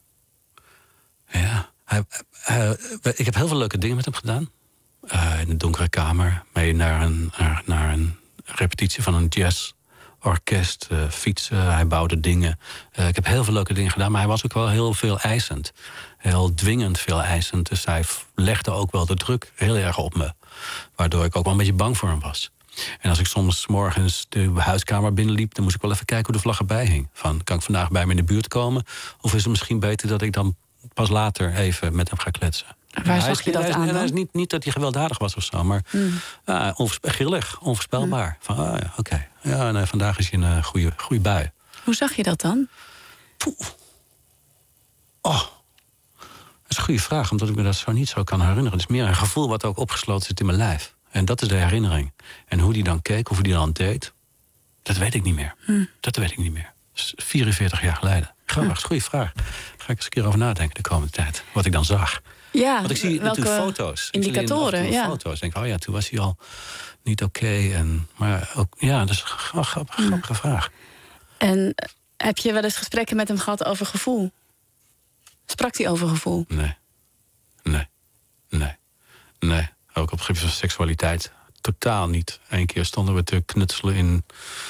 [SPEAKER 3] ja, hij, uh, ik heb heel veel leuke dingen met hem gedaan. Uh, in een donkere kamer, mee naar een, naar, naar een repetitie van een jazzorkest, uh, fietsen, hij bouwde dingen. Uh, ik heb heel veel leuke dingen gedaan, maar hij was ook wel heel veel eisend. Heel dwingend veel eisend, dus hij legde ook wel de druk heel erg op me. Waardoor ik ook wel een beetje bang voor hem was. En als ik soms 's morgens de huiskamer binnenliep, dan moest ik wel even kijken hoe de vlag erbij hing. Van, kan ik vandaag bij me in de buurt komen? Of is het misschien beter dat ik dan pas later even met hem ga kletsen?
[SPEAKER 4] Waar zag je dat
[SPEAKER 3] hij is,
[SPEAKER 4] aan dan?
[SPEAKER 3] Hij is niet, niet dat hij gewelddadig was of zo, maar mm. uh, onvoorspel, grillig, onvoorspelbaar. Mm. Van, ah, ja, oké. Okay. Ja, nee, vandaag is hij een uh, goede, goede bui.
[SPEAKER 4] Hoe zag je dat dan?
[SPEAKER 3] Poeh. Oh. Dat is een goede vraag, omdat ik me dat zo niet zo kan herinneren. Het is meer een gevoel wat ook opgesloten zit in mijn lijf. En dat is de herinnering. En hoe die dan keek, of hoe die dan deed, dat weet ik niet meer. Hm. Dat weet ik niet meer. Dat is vierenveertig jaar geleden. Grappig, dat is een goede vraag. Daar ga ik eens een keer over nadenken de komende tijd. Wat ik dan zag.
[SPEAKER 4] Ja,
[SPEAKER 3] Want ik zie natuurlijk foto's.
[SPEAKER 4] Indicatoren, ja.
[SPEAKER 3] Foto's. Ik denk, oh ja, toen was hij al niet oké. Okay en Maar ook, ja, dat is een grappige, grappige hm. vraag.
[SPEAKER 4] En heb je wel eens gesprekken met hem gehad over gevoel? Sprak hij over gevoel?
[SPEAKER 3] Nee. Nee. Nee. Nee. Ook op het gebied van seksualiteit. Totaal niet. Eén keer stonden we te knutselen in,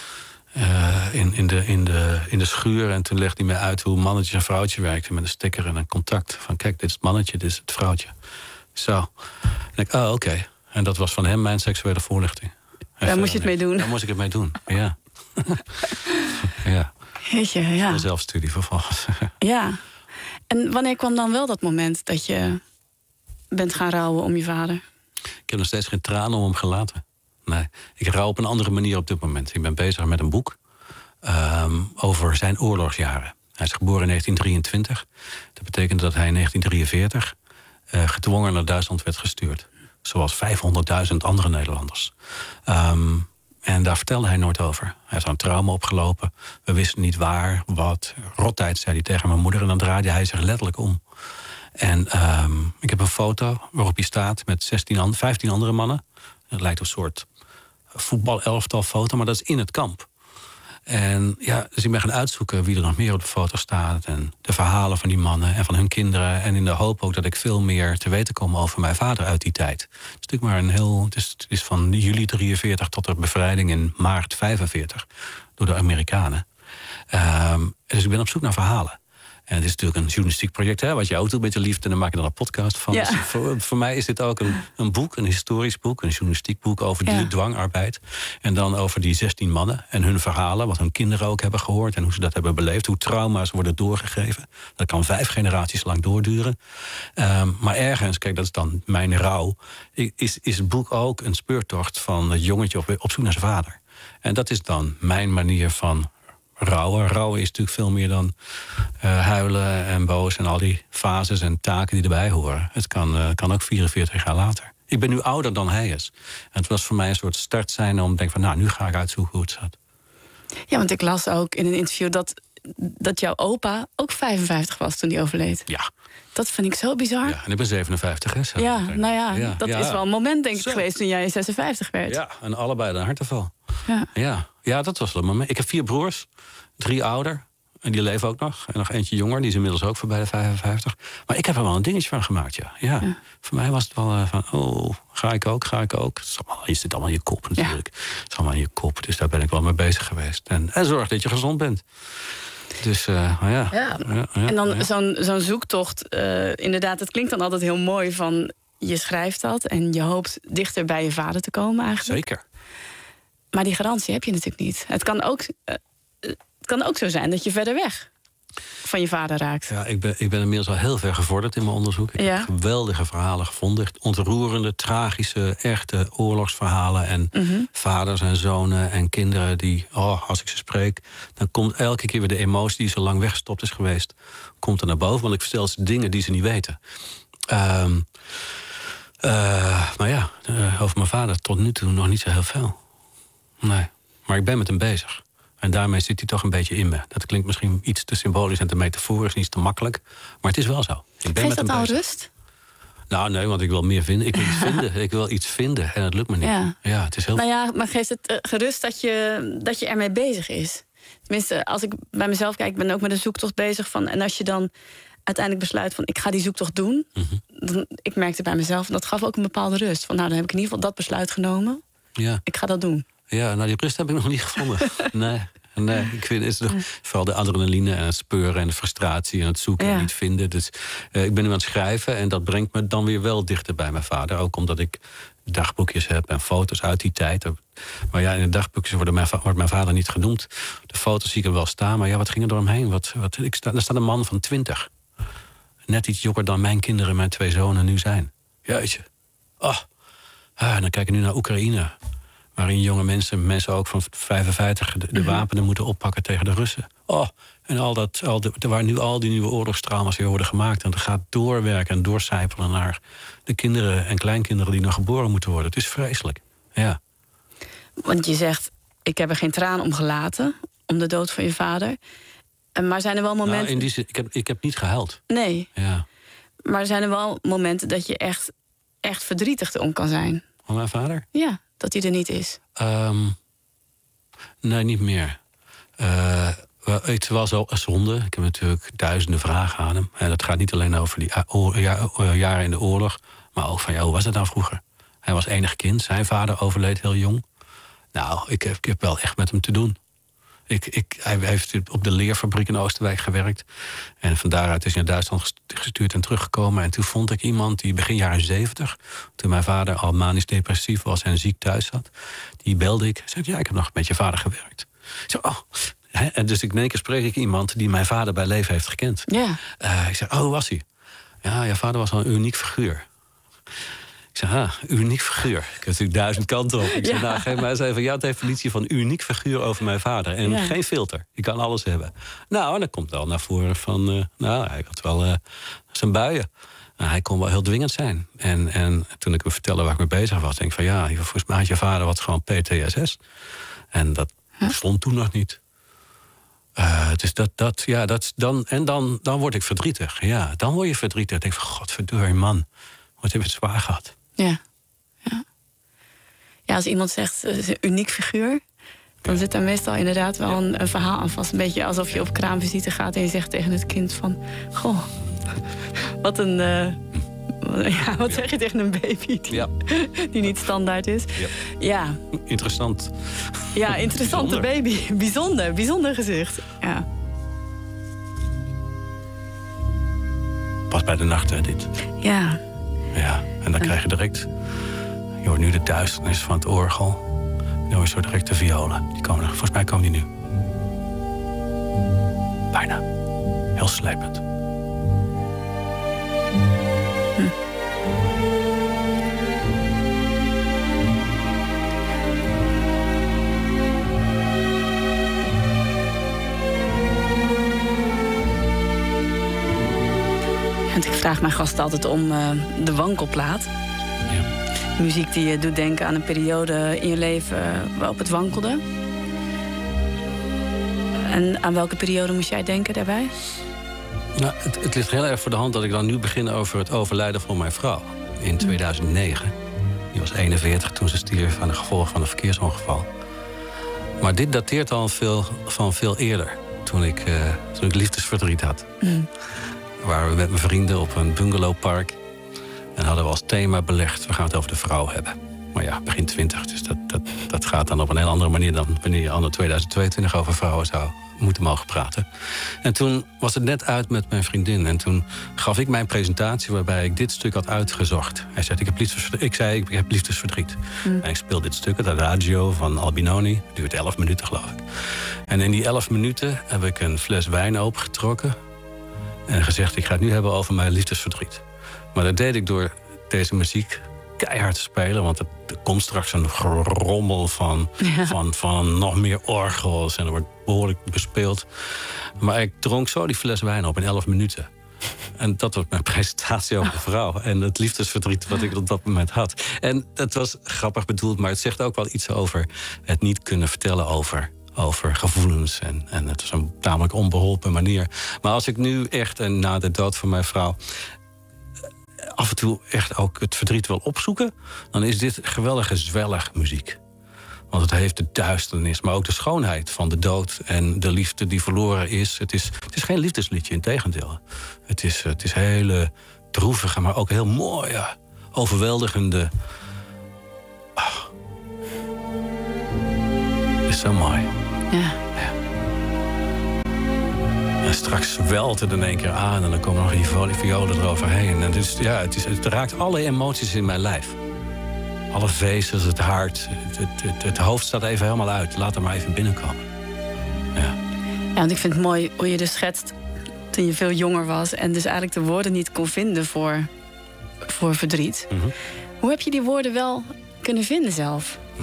[SPEAKER 3] uh, in, in, de, in, de, in de schuur. En toen legde hij mij uit hoe mannetje en vrouwtje werkte. Met een sticker en een contact. Van kijk, dit is het mannetje, dit is het vrouwtje. Zo. En ik, oh, oké. Okay. En dat was van hem mijn seksuele voorlichting.
[SPEAKER 4] Daar Even, moest je het mee doen.
[SPEAKER 3] Daar moest ik het mee doen, ja. ja.
[SPEAKER 4] Jeetje, ja.
[SPEAKER 3] Een zelfstudie vervolgens.
[SPEAKER 4] Ja. En wanneer kwam dan wel dat moment dat je bent gaan rouwen om je vader?
[SPEAKER 3] Ik heb nog steeds geen tranen om hem gelaten. Nee, ik rouw op een andere manier op dit moment. Ik ben bezig met een boek um, over zijn oorlogsjaren. Hij is geboren in negentien drieëntwintig. Dat betekent dat hij in negentien drieënveertig uh, gedwongen naar Duitsland werd gestuurd. Zoals vijfhonderdduizend andere Nederlanders. Um, en daar vertelde hij nooit over. Hij heeft een trauma opgelopen. We wisten niet waar, wat. Rottijd, zei hij tegen mijn moeder. En dan draaide hij zich letterlijk om. En um, ik heb een foto waarop hij staat met zestien, vijftien andere mannen. Het lijkt op een soort voetbalelftal foto, maar dat is in het kamp. En ja, dus ik ben gaan uitzoeken wie er nog meer op de foto staat. En de verhalen van die mannen en van hun kinderen. En in de hoop ook dat ik veel meer te weten kom over mijn vader uit die tijd. Het is natuurlijk maar een heel. Het is, het is van juli drieënveertig tot de bevrijding in maart vijfenveertig door de Amerikanen. Um, dus ik ben op zoek naar verhalen. En het is natuurlijk een journalistiek project, hè, wat je ook doet met je liefde. En dan maak je dan een podcast van. Ja. Dus voor, voor mij is dit ook een, een boek, een historisch boek, een journalistiek boek over die ja. dwangarbeid. En dan over die zestien mannen en hun verhalen, wat hun kinderen ook hebben gehoord en hoe ze dat hebben beleefd, hoe trauma's worden doorgegeven. Dat kan vijf generaties lang doorduren. Um, maar ergens, kijk, dat is dan mijn rouw, is, is het boek ook een speurtocht van het jongetje op, op zoek naar zijn vader. En dat is dan mijn manier van rouwen. Rouwen is natuurlijk veel meer dan uh, huilen en boos en al die fases en taken die erbij horen. Het kan, uh, kan ook vierenveertig jaar later. Ik ben nu ouder dan hij is. En het was voor mij een soort start zijn om te denken van, nou, nu ga ik uitzoeken hoe het zat.
[SPEAKER 4] Ja, want ik las ook in een interview dat, dat jouw opa ook vijfenvijftig was toen hij overleed.
[SPEAKER 3] Ja.
[SPEAKER 4] Dat vind ik zo bizar.
[SPEAKER 3] Ja, en ik ben zevenenvijftig, hè. Zo.
[SPEAKER 4] Ja, nou ja, ja dat ja. is wel een moment, denk ik,
[SPEAKER 3] zo.
[SPEAKER 4] geweest toen jij zesenvijftig werd.
[SPEAKER 3] Ja, en allebei een hartaanval.
[SPEAKER 4] Ja.
[SPEAKER 3] Ja. Ja, dat was het moment. Ik heb vier broers, drie ouder. En die leven ook nog. En nog eentje jonger, die is inmiddels ook voorbij de vijfenvijftig. Maar ik heb er wel een dingetje van gemaakt, ja. ja. ja. Voor mij was het wel uh, van, oh, ga ik ook, ga ik ook. Het is allemaal, je zit allemaal in je kop natuurlijk. Ja. Het is allemaal in je kop, dus daar ben ik wel mee bezig geweest. En, en zorg dat je gezond bent. Dus, uh, ja. Ja.
[SPEAKER 4] Ja, ja. En dan ja. zo'n zo'n zoektocht, uh, inderdaad, het klinkt dan altijd heel mooi van, je schrijft dat en je hoopt dichter bij je vader te komen eigenlijk.
[SPEAKER 3] Zeker.
[SPEAKER 4] Maar die garantie heb je natuurlijk niet. Het kan ook, uh, het kan ook zo zijn dat je verder weg van je vader raakt.
[SPEAKER 3] Ja, ik ben, ik ben inmiddels al heel ver gevorderd in mijn onderzoek. Ik ja. heb geweldige verhalen gevonden. Ontroerende, tragische, echte oorlogsverhalen. En mm-hmm. vaders en zonen en kinderen die, oh, als ik ze spreek, dan komt elke keer weer de emotie die zo lang weggestopt is geweest, komt er naar boven. Want ik vertel ze dingen die ze niet weten. Um, uh, maar ja, uh, over mijn vader tot nu toe nog niet zo heel veel. Nee, maar ik ben met hem bezig. En daarmee zit hij toch een beetje in me. Dat klinkt misschien iets te symbolisch en te metaforisch, iets te makkelijk. Maar het is wel zo. Ik ben
[SPEAKER 4] Geeft
[SPEAKER 3] met
[SPEAKER 4] dat
[SPEAKER 3] hem
[SPEAKER 4] al
[SPEAKER 3] bezig.
[SPEAKER 4] rust?
[SPEAKER 3] Nou, nee, want ik wil meer vinden. Ik wil iets vinden. Ik wil iets vinden en het lukt me niet. Ja, ja het is heel...
[SPEAKER 4] Nou ja, maar geeft het uh, gerust dat je, dat je ermee bezig is? Tenminste, als ik bij mezelf kijk, ik ben ook met een zoektocht bezig. Van, en als je dan uiteindelijk besluit van, ik ga die zoektocht doen. Mm-hmm. Dan, ik merkte bij mezelf, en dat gaf ook een bepaalde rust. Van, nou, dan heb ik in ieder geval dat besluit genomen. Ja. Ik ga dat doen.
[SPEAKER 3] Ja, nou, die rust heb ik nog niet gevonden. Nee. Nee, ik vind het is vooral de adrenaline en het speuren en de frustratie en het zoeken ja. en niet vinden. Dus uh, ik ben nu aan het schrijven en dat brengt me dan weer wel dichter bij mijn vader. Ook omdat ik dagboekjes heb en foto's uit die tijd. Maar ja, in de dagboekjes wordt mijn, wordt mijn vader niet genoemd. De foto's zie ik er wel staan, maar ja, wat ging er door hem heen? Wat, wat, ik sta, er staat een man van twintig. Net iets jonger dan mijn kinderen en mijn twee zonen nu zijn. Jeetje. Oh. Ah, en dan kijk ik nu naar Oekraïne. Waarin jonge mensen, mensen ook van vijfenvijftig... de, de mm-hmm. wapenen moeten oppakken tegen de Russen. Oh, en al dat, al de, waar nu al die nieuwe oorlogstrauma's weer worden gemaakt. En dat gaat doorwerken en doorcijpelen naar de kinderen en kleinkinderen die nog geboren moeten worden. Het is vreselijk, ja.
[SPEAKER 4] Want je zegt, ik heb er geen traan om gelaten, om de dood van je vader. Maar zijn er wel momenten...
[SPEAKER 3] Nou, in die zin, ik, heb, ik heb niet gehuild.
[SPEAKER 4] Nee.
[SPEAKER 3] Ja.
[SPEAKER 4] Maar zijn er wel momenten dat je echt, echt verdrietig om kan zijn?
[SPEAKER 3] Van mijn vader?
[SPEAKER 4] Ja, dat hij er niet is.
[SPEAKER 3] Um, nee, niet meer. Uh, het was al een zonde. Ik heb natuurlijk duizenden vragen aan hem. En dat gaat niet alleen over die jaren in de oorlog, maar ook van, ja, hoe was het nou vroeger? Hij was enig kind. Zijn vader overleed heel jong. Nou, ik heb, ik heb wel echt met hem te doen. Ik, ik, hij heeft op de leerfabriek in Oosterwijk gewerkt. En van daaruit is hij naar Duitsland gestuurd en teruggekomen. En toen vond ik iemand die begin jaren zeventig... toen mijn vader al manisch depressief was en ziek thuis zat... die belde ik. Zei, ja, ik heb nog met je vader gewerkt. Ik zei, oh... He, en dus in één keer spreek ik iemand die mijn vader bij leven heeft gekend.
[SPEAKER 4] Ja.
[SPEAKER 3] Uh, ik zeg, oh, hoe was hij? Ja, je vader was wel een uniek figuur. Ik zeg, ah, uniek figuur. Ik heb natuurlijk duizend kanten op. Ik zeg, ja. nou, geef mij eens even jouw definitie van uniek figuur over mijn vader. En ja. geen filter. Je kan alles hebben. Nou, en dan komt wel naar voren van... Uh, nou, hij had wel uh, zijn buien. Nou, hij kon wel heel dwingend zijn. En, en toen ik hem vertelde waar ik mee bezig was... denk ik van, ja, volgens mij had je vader wat gewoon P T S S. En dat huh? stond toen nog niet. Uh, dus dat, dat, ja, dat, dan, en dan, dan word ik verdrietig. Ja, dan word je verdrietig. Ik denk van, godverdorie, man. Wat heb je het zwaar gehad.
[SPEAKER 4] Ja. Ja, ja als iemand zegt, het is een uniek figuur... dan ja. zit daar meestal inderdaad wel een, een verhaal aan vast. Een beetje alsof je op kraamvisite gaat en je zegt tegen het kind van... goh, wat een... Uh, ja, wat ja. zeg je tegen een baby die, ja. die niet standaard is? Ja. ja.
[SPEAKER 3] Interessant.
[SPEAKER 4] Ja, interessante baby. Bijzonder, bijzonder gezicht. Ja.
[SPEAKER 3] Pas bij de nacht, hè, dit.
[SPEAKER 4] Ja.
[SPEAKER 3] Ja, en dan krijg je direct... je hoort nu de duisternis van het orgel. Dan hoor je zo direct de violen. Die komen er, volgens mij komen die nu. Bijna. Heel slepend. Hm.
[SPEAKER 4] Want ik vraag mijn gasten altijd om uh, de wankelplaat. Ja. Muziek die je doet denken aan een periode in je leven waarop het wankelde. En aan welke periode moest jij denken daarbij?
[SPEAKER 3] Nou, het, het ligt heel erg voor de hand dat ik dan nu begin over het overlijden van mijn vrouw. In tweeduizend negen. Die was eenenveertig toen ze stierf aan de gevolgen van een verkeersongeval. Maar dit dateert al veel, van veel eerder. Toen ik, uh, toen ik liefdesverdriet had. Mm. Waren we met mijn vrienden op een bungalowpark. En hadden we als thema belegd, we gaan het over de vrouw hebben. Maar ja, begin twintig, dus dat, dat, dat gaat dan op een heel andere manier... dan wanneer je anno tweeduizend tweeëntwintig over vrouwen zou moeten mogen praten. En toen was het net uit met mijn vriendin. En toen gaf ik mijn presentatie waarbij ik dit stuk had uitgezocht. Hij zei, ik heb liefdesverdriet. Ik zei, ik heb liefdesverdriet. Mm. En ik speel dit stuk, het Adagio van Albinoni. Het duurt elf minuten, geloof ik. En in die elf minuten heb ik een fles wijn opengetrokken... en gezegd, ik ga het nu hebben over mijn liefdesverdriet. Maar dat deed ik door deze muziek keihard te spelen. Want er, er komt straks een gerommel van, ja. van, van nog meer orgels. En er wordt behoorlijk bespeeld. Maar ik dronk zo die fles wijn op in elf minuten. En dat was mijn presentatie over de vrouw. En het liefdesverdriet wat ik op dat moment had. En dat was grappig bedoeld, maar het zegt ook wel iets over... het niet kunnen vertellen over... over gevoelens. En, en het is een tamelijk onbeholpen manier. Maar als ik nu echt, en na de dood van mijn vrouw... af en toe echt ook het verdriet wil opzoeken... dan is dit geweldige zwellig muziek. Want het heeft de duisternis, maar ook de schoonheid van de dood... en de liefde die verloren is. Het is, het is geen liefdesliedje, integendeel. Het is, het is hele droevige, maar ook heel mooie... overweldigende... Oh. Het is zo mooi.
[SPEAKER 4] Ja.
[SPEAKER 3] Ja. En straks welt het in één keer aan... en dan komen nog die violen eroverheen. En dus, ja, het, is, het raakt alle emoties in mijn lijf. Alle vezels, het hart. Het, het, het, het hoofd staat even helemaal uit. Laat er maar even binnenkomen. Ja.
[SPEAKER 4] Ja, want ik vind het mooi hoe je dus schetst... toen je veel jonger was... en dus eigenlijk de woorden niet kon vinden voor, voor verdriet. Mm-hmm. Hoe heb je die woorden wel kunnen vinden zelf?
[SPEAKER 3] Ja,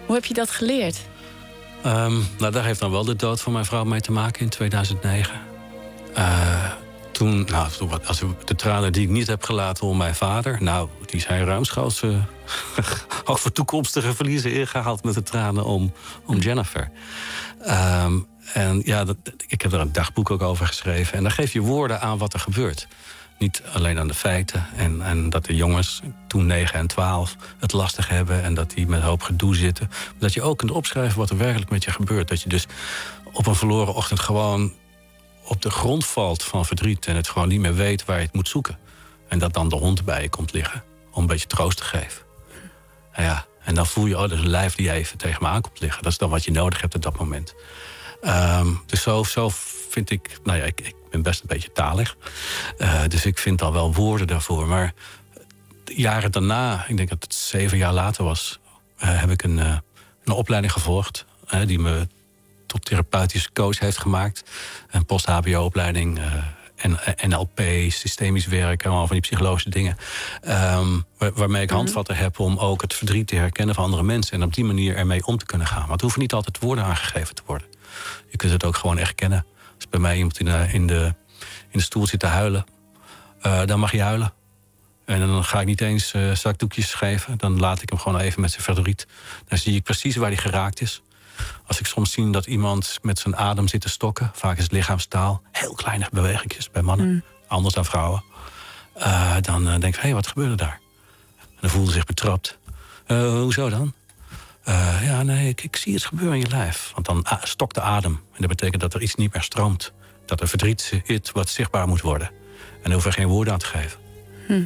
[SPEAKER 4] Hoe heb je dat geleerd?
[SPEAKER 3] Um, nou, daar heeft dan wel de dood van mijn vrouw mee te maken in tweeduizend negen. Uh, toen, nou, als de tranen die ik niet heb gelaten om mijn vader... nou, die zijn ruimschoots uh, ook voor toekomstige verliezen ingehaald... met de tranen om, om Jennifer. Um, en ja, dat, ik heb er een dagboek ook over geschreven. En dan geef je woorden aan wat er gebeurt. Niet alleen aan de feiten. En, en dat de jongens, toen negen en twaalf, het lastig hebben... en dat die met een hoop gedoe zitten. Maar dat je ook kunt opschrijven wat er werkelijk met je gebeurt. Dat je dus op een verloren ochtend gewoon op de grond valt van verdriet... en het gewoon niet meer weet waar je het moet zoeken. En dat dan de hond bij je komt liggen om een beetje troost te geven. En, ja, en dan voel je, oh, dat is een lijf die even tegen me aan komt liggen. Dat is dan wat je nodig hebt op dat moment. Um, dus zo, zo vind ik... Nou ja, ik, ik ben best een beetje talig. Uh, dus ik vind al wel woorden daarvoor. Maar jaren daarna, ik denk dat het zeven jaar later was... Uh, heb ik een, uh, een opleiding gevolgd... Uh, die me tot therapeutisch coach heeft gemaakt. Een post-H B O-opleiding... Uh, en N L P, systemisch werken, allemaal van die psychologische dingen. Um, waar, waarmee ik handvatten heb om ook het verdriet te herkennen van andere mensen... en op die manier ermee om te kunnen gaan. Want er hoeven niet altijd woorden aangegeven te worden. Je kunt het ook gewoon echt kennen. Als bij mij iemand in de, in de, in de stoel zit te huilen, uh, dan mag je huilen. En dan ga ik niet eens uh, zakdoekjes geven. Dan laat ik hem gewoon even met zijn verdriet. Dan zie ik precies waar hij geraakt is. Als ik soms zie dat iemand met zijn adem zit te stokken... vaak is het lichaamstaal, heel kleine bewegingjes bij mannen... Mm. anders dan vrouwen. Uh, dan uh, denk ik, hé, hey, wat gebeurde daar? En dan voelde zich betrapt. Uh, hoezo dan? Uh, ja, nee, ik, ik zie het gebeuren in je lijf. Want dan uh, stokt de adem. En dat betekent dat er iets niet meer stroomt. Dat er verdriet is wat zichtbaar moet worden. En daar hoef je geen woorden aan te geven.
[SPEAKER 4] Hm.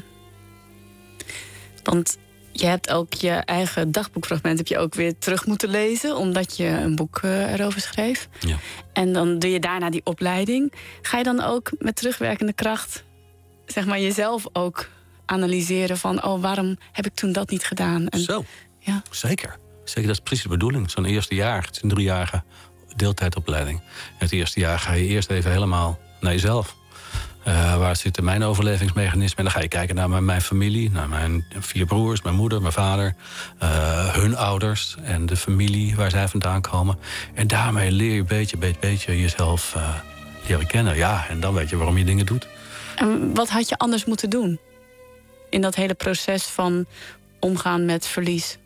[SPEAKER 4] Want je hebt ook je eigen dagboekfragment heb je ook weer terug moeten lezen... omdat je een boek uh, erover schreef.
[SPEAKER 3] Ja.
[SPEAKER 4] En dan doe je daarna die opleiding. Ga je dan ook met terugwerkende kracht... zeg maar jezelf ook analyseren van... oh, waarom heb ik toen dat niet gedaan? En,
[SPEAKER 3] Zo,
[SPEAKER 4] ja.
[SPEAKER 3] zeker. Zeker, dat is precies de bedoeling. Zo'n eerste jaar, het is een driejarige deeltijdopleiding. En het eerste jaar ga je eerst even helemaal naar jezelf. Uh, waar zitten mijn overlevingsmechanismen? En dan ga je kijken naar mijn, mijn familie, naar mijn vier broers, mijn moeder, mijn vader... Uh, hun ouders en de familie waar zij vandaan komen. En daarmee leer je beetje, beetje, beetje jezelf uh, leren kennen. Ja, en dan weet je waarom je dingen doet.
[SPEAKER 4] En wat had je anders moeten doen? In dat hele proces van omgaan met verlies?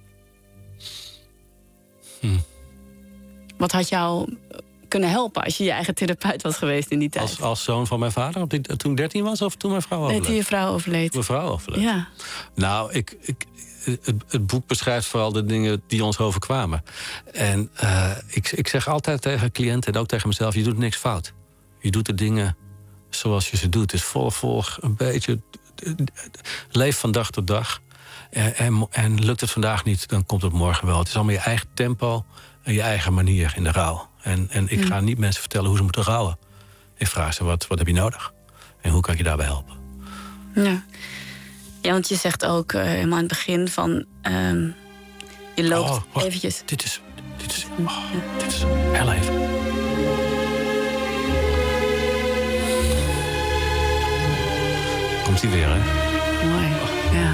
[SPEAKER 3] Hm.
[SPEAKER 4] Wat had jou kunnen helpen als je je eigen therapeut was geweest in die tijd?
[SPEAKER 3] Als, als zoon van mijn vader, toen ik dertien was of toen mijn vrouw overleed?
[SPEAKER 4] Nee, toen je vrouw overleed.
[SPEAKER 3] Mijn vrouw overleed.
[SPEAKER 4] Ja.
[SPEAKER 3] Nou, ik, ik, het, het boek beschrijft vooral de dingen die ons overkwamen. En uh, ik, ik zeg altijd tegen cliënten en ook tegen mezelf... je doet niks fout. Je doet de dingen zoals je ze doet. Dus volg, volg een beetje... leef van dag tot dag. En, en, en lukt het vandaag niet, dan komt het morgen wel. Het is allemaal je eigen tempo en je eigen manier in de rouw. En, en ik ga niet mensen vertellen hoe ze moeten rouwen. Ik vraag ze, wat, wat heb je nodig? En hoe kan ik je daarbij helpen?
[SPEAKER 4] Ja, ja want je zegt ook uh, helemaal aan het begin van... Uh, je loopt
[SPEAKER 3] oh, wacht,
[SPEAKER 4] eventjes...
[SPEAKER 3] Dit is, dit is, oh, dit is heel even. Komt hij weer, hè?
[SPEAKER 4] Mooi, oh. Ja.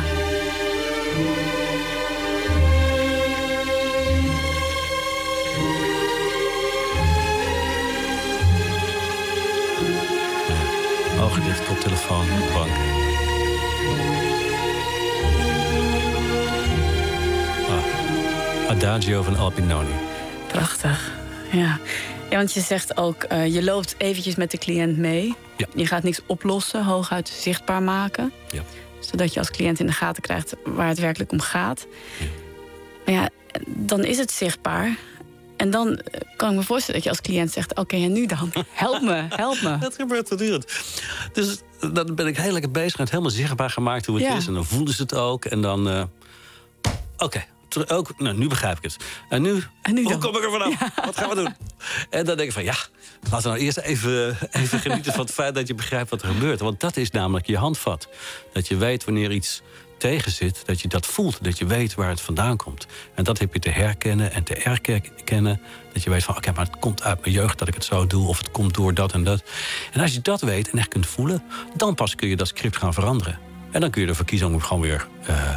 [SPEAKER 3] Ogen dicht, koptelefoon, op de bank. Ah, Adagio van Albinoni.
[SPEAKER 4] Prachtig, ja. Ja, want je zegt ook, uh, je loopt eventjes met de cliënt mee.
[SPEAKER 3] Ja.
[SPEAKER 4] Je gaat niks oplossen, hooguit zichtbaar maken.
[SPEAKER 3] Ja.
[SPEAKER 4] Zodat je als cliënt in de gaten krijgt waar het werkelijk om gaat.
[SPEAKER 3] Ja.
[SPEAKER 4] Maar ja, dan is het zichtbaar. En dan kan ik me voorstellen dat je als cliënt zegt... oké, okay, en nu dan? Help me, help me.
[SPEAKER 3] Dat gebeurt voortdurend. Dus dan ben ik heel lekker bezig en het helemaal zichtbaar gemaakt hoe het
[SPEAKER 4] ja.
[SPEAKER 3] is. En dan voelen ze het ook. En dan, uh, oké, okay, ook, nou, nu begrijp ik het. En nu,
[SPEAKER 4] en nu
[SPEAKER 3] hoe
[SPEAKER 4] dan?
[SPEAKER 3] kom ik er vanaf? Ja. Wat gaan we doen? En dan denk ik van, ja, laten we nou eerst even, even genieten van het feit dat je begrijpt wat er gebeurt. Want dat is namelijk je handvat. Dat je weet wanneer iets tegen zit, dat je dat voelt, dat je weet waar het vandaan komt. En dat heb je te herkennen en te erkennen. Dat je weet van, oké, okay, maar het komt uit mijn jeugd dat ik het zo doe, of het komt door dat en dat. En als je dat weet en echt kunt voelen, dan pas kun je dat script gaan veranderen. En dan kun je ervoor kiezen om gewoon weer uh,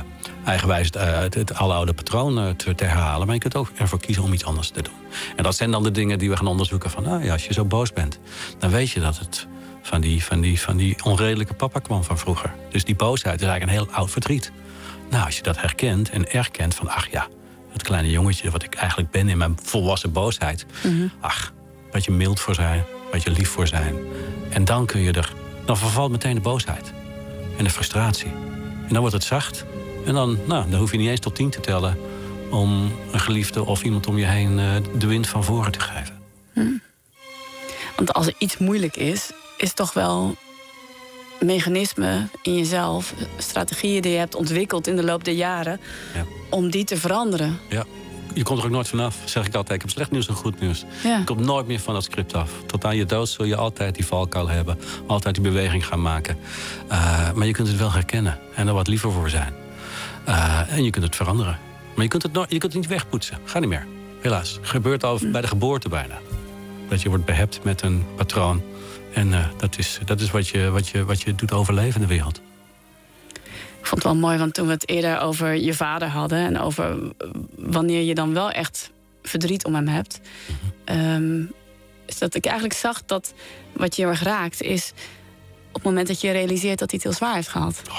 [SPEAKER 3] eigenwijs uh, het, het aloude patroon uh, te, te herhalen. Maar je kunt ook ervoor kiezen om iets anders te doen. En dat zijn dan de dingen die we gaan onderzoeken. Van, nou ja, als je zo boos bent, dan weet je dat het van die, van die, van die onredelijke papa kwam van vroeger. Dus die boosheid is eigenlijk een heel oud verdriet. Nou, als je dat herkent en erkent van, ach ja, het kleine jongetje wat ik eigenlijk ben in mijn volwassen boosheid. Mm-hmm. Ach, wat je mild voor zijn, wat je lief voor zijn. En dan kun je er, dan vervalt meteen de boosheid en de frustratie. En dan wordt het zacht. En dan, nou, dan hoef je niet eens tot tien te tellen om een geliefde of iemand om je heen uh, de wind van voren te geven.
[SPEAKER 4] Hmm. Want als er iets moeilijk is, is toch wel mechanismen in jezelf, strategieën die je hebt ontwikkeld in de loop der jaren, ja. om die te veranderen.
[SPEAKER 3] Ja, je komt er ook nooit vanaf, zeg ik altijd. Ik heb slecht nieuws en goed nieuws. Ja. Je komt nooit meer van dat script af. Tot aan je dood zul je altijd die valkuil hebben, altijd die beweging gaan maken. Uh, maar je kunt het wel herkennen en er wat liever voor zijn. Uh, en je kunt het veranderen. Maar je kunt het, no- je kunt het niet wegpoetsen. Ga niet meer. Helaas. Gebeurt al bij de geboorte bijna. Dat je wordt behept met een patroon. En uh, dat is, dat is wat, je, wat, je, wat je doet overleven in de wereld.
[SPEAKER 4] Ik vond het wel mooi, want toen we het eerder over je vader hadden en over wanneer je dan wel echt verdriet om hem hebt, mm-hmm. um, is dat ik eigenlijk zag dat wat je heel erg raakt is op het moment dat je realiseert dat hij het heel zwaar heeft gehad.
[SPEAKER 3] Oh.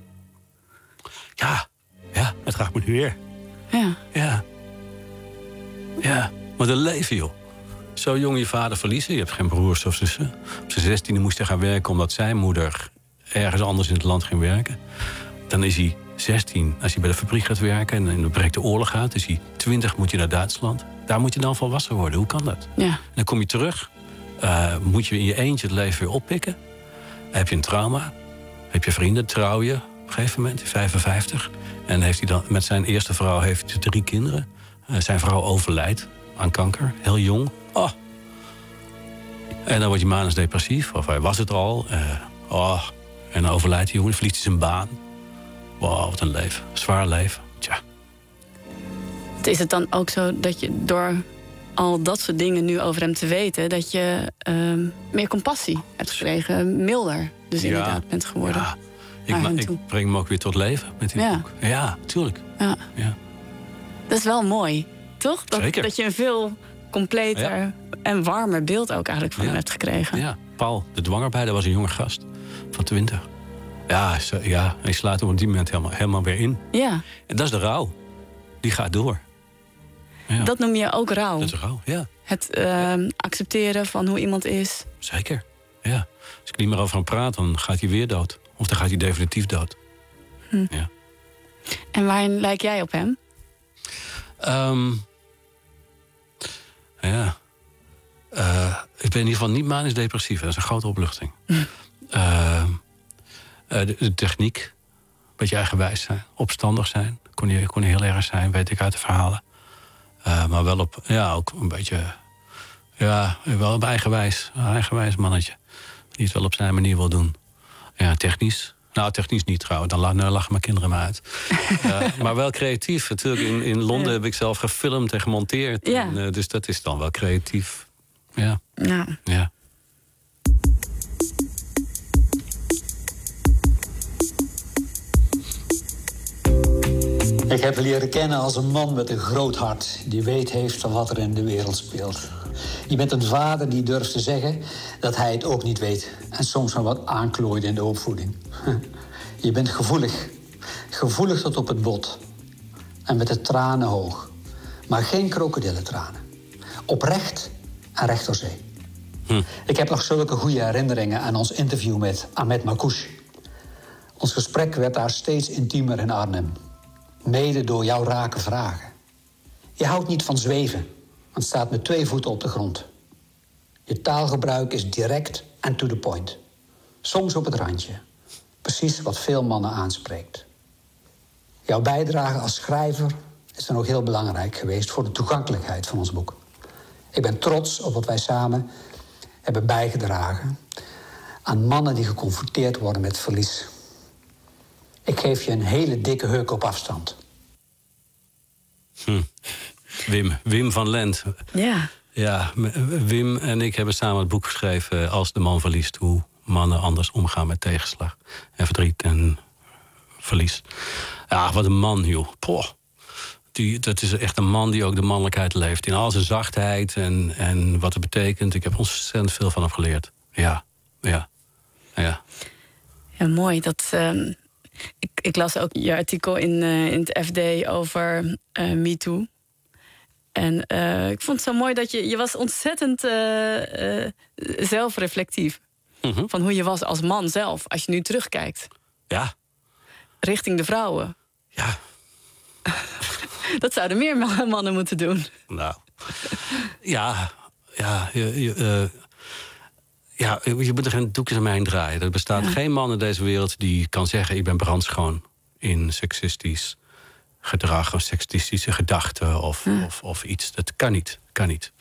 [SPEAKER 3] Ja, ja, het raakt me nu weer.
[SPEAKER 4] Ja.
[SPEAKER 3] Ja. Ja, maar een leven, joh. Zo jong je vader verliezen, je hebt geen broers of zussen. Op zijn zestiende moest hij gaan werken omdat zijn moeder ergens anders in het land ging werken. Dan is hij zestien als hij bij de fabriek gaat werken en dan breekt de oorlog uit. Is hij twintig, moet je naar Duitsland. Daar moet je dan volwassen worden. Hoe kan dat?
[SPEAKER 4] Ja.
[SPEAKER 3] En dan kom je terug, uh, moet je in je eentje het leven weer oppikken. Heb je een trauma, heb je vrienden, trouw je op een gegeven moment, vijfenvijftig. En heeft hij dan, met zijn eerste vrouw heeft hij drie kinderen. Uh, zijn vrouw overlijdt aan kanker, heel jong. Oh. En dan wordt hij manisch depressief, of hij was het al. Uh, oh. En dan overlijdt die jongen, verliest hij zijn baan. Wow, wat een leven. Zwaar leven. Tja.
[SPEAKER 4] Is het dan ook zo dat je door al dat soort dingen nu over hem te weten, dat je uh, meer compassie hebt gekregen, milder dus ja, inderdaad bent geworden?
[SPEAKER 3] Ja. Ik, ma- ik breng hem ook weer tot leven met dit
[SPEAKER 4] ja.
[SPEAKER 3] boek. Ja, tuurlijk.
[SPEAKER 4] Ja.
[SPEAKER 3] Ja.
[SPEAKER 4] Dat is wel mooi, toch? Dat,
[SPEAKER 3] Zeker.
[SPEAKER 4] Dat je een veel completer ja. en warmer beeld ook eigenlijk van
[SPEAKER 3] ja.
[SPEAKER 4] hem hebt gekregen.
[SPEAKER 3] Ja, Paul, de dwangerbij, was een jonge gast van twintig. Ja, ja, hij slaat hem op die moment helemaal, helemaal weer in.
[SPEAKER 4] Ja.
[SPEAKER 3] En dat is de rouw. Die gaat door. Ja.
[SPEAKER 4] Dat noem je ook rouw?
[SPEAKER 3] Dat is rouw, ja.
[SPEAKER 4] Het uh, ja. accepteren van hoe iemand is?
[SPEAKER 3] Zeker, ja. Als ik niet meer over hem praat, dan gaat hij weer dood. Of dan gaat hij definitief dood.
[SPEAKER 4] Hm.
[SPEAKER 3] Ja.
[SPEAKER 4] En waarin lijk jij op hem?
[SPEAKER 3] Um, ja. Uh, ik ben in ieder geval niet manisch depressief. Dat is een grote opluchting. Hm. Uh, uh, de, de techniek. Een beetje eigenwijs zijn. Opstandig zijn. Kon hij, kon hij heel erg zijn, weet ik uit de verhalen. Uh, maar wel op, ja, ook een beetje, ja, wel op eigenwijs. Een eigenwijs mannetje. Die het wel op zijn manier wil doen. Ja, technisch. Nou, technisch niet trouwens. Dan nou, lachen mijn kinderen me uit. uh, maar wel creatief. Natuurlijk, in, in Londen ja. heb ik zelf gefilmd en gemonteerd.
[SPEAKER 4] Ja.
[SPEAKER 3] En, uh, dus dat is dan wel creatief. Ja.
[SPEAKER 4] Ja.
[SPEAKER 3] Ja.
[SPEAKER 10] Ik heb je leren kennen als een man met een groot hart, die weet heeft van wat er in de wereld speelt. Je bent een vader die durft te zeggen dat hij het ook niet weet en soms nog wat aanklooide in de opvoeding. Je bent gevoelig, gevoelig tot op het bot en met de tranen hoog, maar geen krokodillentranen. Oprecht en recht door zee. Hm. Ik heb nog zulke goede herinneringen aan ons interview met Ahmed Makouche. Ons gesprek werd daar steeds intiemer in Arnhem. Mede door jouw rake vragen. Je houdt niet van zweven, want staat met twee voeten op de grond. Je taalgebruik is direct en to the point. Soms op het randje. Precies wat veel mannen aanspreekt. Jouw bijdrage als schrijver is dan ook heel belangrijk geweest voor de toegankelijkheid van ons boek. Ik ben trots op wat wij samen hebben bijgedragen aan mannen die geconfronteerd worden met verlies. Ik geef je een hele dikke huk op afstand.
[SPEAKER 3] Hm. Wim, Wim van Lent.
[SPEAKER 4] Ja.
[SPEAKER 3] Ja, Wim en ik hebben samen het boek geschreven Als de man verliest. Hoe mannen anders omgaan met tegenslag en verdriet en verlies. Ja, wat een man, joh. Poh. Die, dat is echt een man die ook de mannelijkheid leeft. In al zijn zachtheid en, en wat het betekent. Ik heb ontzettend veel van hem geleerd. Ja, ja, ja.
[SPEAKER 4] Ja, mooi. Dat, uh, ik, ik las ook je artikel in, uh, in het F D over uh, MeToo. En uh, ik vond het zo mooi dat je... Je was ontzettend uh, uh, zelfreflectief. Mm-hmm. Van hoe je was als man zelf, als je nu terugkijkt.
[SPEAKER 3] Ja.
[SPEAKER 4] Richting de vrouwen.
[SPEAKER 3] Ja.
[SPEAKER 4] Dat zouden meer mannen moeten doen.
[SPEAKER 3] Nou, ja, ja, je, je, uh, ja, je moet er geen doekjes aan mij heen draaien. Er bestaat ja. geen man in deze wereld die kan zeggen... ik ben brandschoon in seksistisch gedrag of seksistische gedachten of, ja. of, of iets. Dat kan niet, kan niet.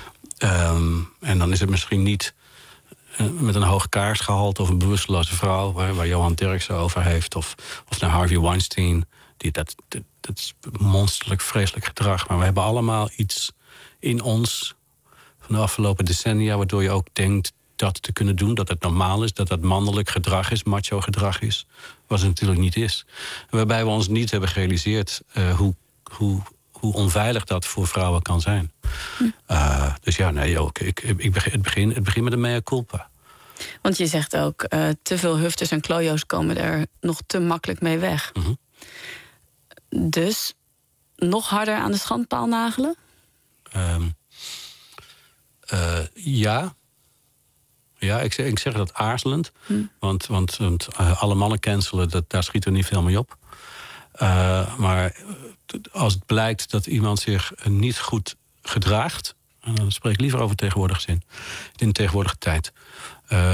[SPEAKER 3] Um, en dan is het misschien niet uh, met een hoog kaarsgehalte... of een bewusteloze vrouw, waar, waar Johan Derksen over heeft... of, of naar Harvey Weinstein... Die, dat, dat, dat is monsterlijk, vreselijk gedrag. Maar we hebben allemaal iets in ons van de afgelopen decennia... waardoor je ook denkt dat te kunnen doen, dat het normaal is... dat dat mannelijk gedrag is, macho gedrag is. Wat het natuurlijk niet is. Waarbij we ons niet hebben gerealiseerd uh, hoe, hoe, hoe onveilig dat voor vrouwen kan zijn. Hm. Uh, dus ja, nee, ook, ik, ik begin, het, begin, het begint met een mea culpa.
[SPEAKER 4] Want je zegt ook, uh, te veel hufters en klojo's komen er nog te makkelijk mee weg. Mm-hmm. Dus nog harder aan de schandpaal nagelen? Um,
[SPEAKER 3] uh, ja. Ja, ik zeg, ik zeg dat aarzelend. Hm. Want, want, want uh, alle mannen cancelen, dat, daar schieten we niet veel mee op. Uh, maar als het blijkt dat iemand zich niet goed gedraagt... dan spreek ik liever over tegenwoordige zin. In de tegenwoordige tijd. Uh,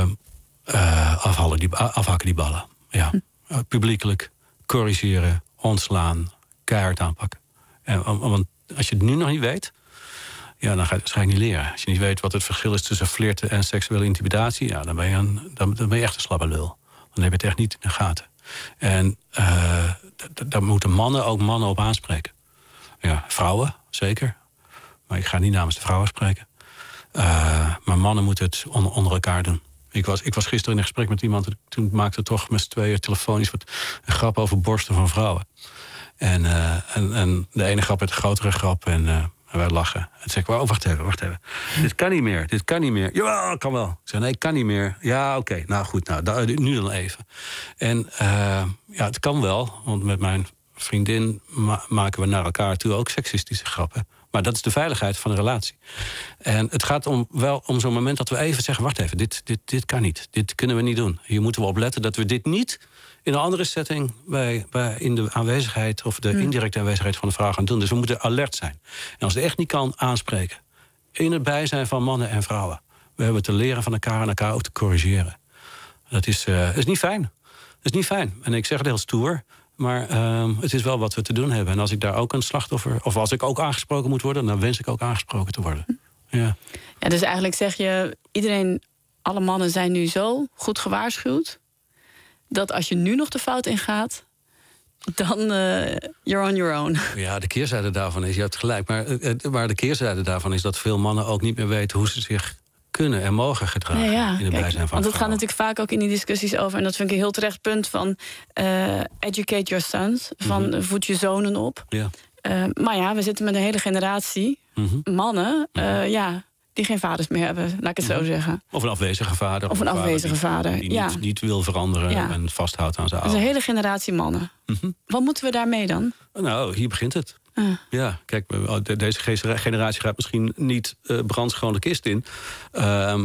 [SPEAKER 3] uh, afhalen die, afhakken die ballen. Ja. Hm. Uh, publiekelijk corrigeren... ontslaan, keihard aanpakken. En, want als je het nu nog niet weet... ja, dan ga je het waarschijnlijk niet leren. Als je niet weet wat het verschil is tussen flirten en seksuele intimidatie... ja, dan ben je, een, dan, dan ben je echt een slappe lul. Dan heb je het echt niet in de gaten. En uh, d- d- daar moeten mannen ook mannen op aanspreken. Ja, vrouwen, zeker. Maar ik ga niet namens de vrouwen spreken. Uh, maar mannen moeten het on- onder elkaar doen. Ik was, ik was gisteren in een gesprek met iemand... toen maakte toch met z'n tweeën telefonisch... wat een grap over borsten van vrouwen. En, uh, en, en de ene grap werd een grotere grap en, uh, en wij lachen. En toen zei ik, oh, wacht even, wacht even. Dit kan niet meer, dit kan niet meer. Jawel, kan wel. Ik zei, nee, kan niet meer. Ja, oké, okay, nou goed, nou, da, nu dan even. En uh, ja, het kan wel, want met mijn vriendin... Ma- maken we naar elkaar toe ook seksistische grappen. Maar dat is de veiligheid van een relatie. En het gaat om, wel om zo'n moment dat we even zeggen... wacht even, dit, dit, dit kan niet, dit kunnen we niet doen. Hier moeten we op letten dat we dit niet... in een andere setting bij, bij in de aanwezigheid... of de indirecte aanwezigheid van de vrouw gaan doen. Dus we moeten alert zijn. En als het echt niet kan, aanspreken. In het bijzijn van mannen en vrouwen. We hebben te leren van elkaar en elkaar ook te corrigeren. Dat is, uh, dat is niet fijn. Dat is niet fijn. En ik zeg het heel stoer... Maar uh, het is wel wat we te doen hebben. En als ik daar ook een slachtoffer... of als ik ook aangesproken moet worden... dan wens ik ook aangesproken te worden. Ja.
[SPEAKER 4] Ja, dus eigenlijk zeg je... iedereen, alle mannen zijn nu zo goed gewaarschuwd... dat als je nu nog de fout ingaat... dan uh, you're on your own.
[SPEAKER 3] Ja, de keerzijde daarvan is... je hebt gelijk, maar, uh, maar de keerzijde daarvan is... dat veel mannen ook niet meer weten hoe ze zich... kunnen en mogen gedragen
[SPEAKER 4] ja, ja.
[SPEAKER 3] in de bijzijn van
[SPEAKER 4] Want het gaat natuurlijk vaak ook in die discussies over... en dat vind ik een heel terecht punt van... Uh, educate your sons, van mm-hmm. voed je zonen op. Ja. Uh, maar ja, we zitten met een hele generatie mm-hmm. mannen... Uh, mm-hmm. ja, die geen vaders meer hebben, laat ik het
[SPEAKER 3] mm-hmm.
[SPEAKER 4] zo zeggen.
[SPEAKER 3] Of een afwezige vader.
[SPEAKER 4] Of een, een afwezige vader,
[SPEAKER 3] die,
[SPEAKER 4] vader.
[SPEAKER 3] Die
[SPEAKER 4] ja.
[SPEAKER 3] niet, niet wil veranderen ja. en vasthoudt aan zijn
[SPEAKER 4] oude.
[SPEAKER 3] oude.
[SPEAKER 4] Dat is een hele generatie mannen. Mm-hmm. Wat moeten we daarmee dan?
[SPEAKER 3] Nou, hier begint het.
[SPEAKER 4] Uh.
[SPEAKER 3] Ja, kijk, deze generatie gaat misschien niet uh, brandschoon de kist in... Uh,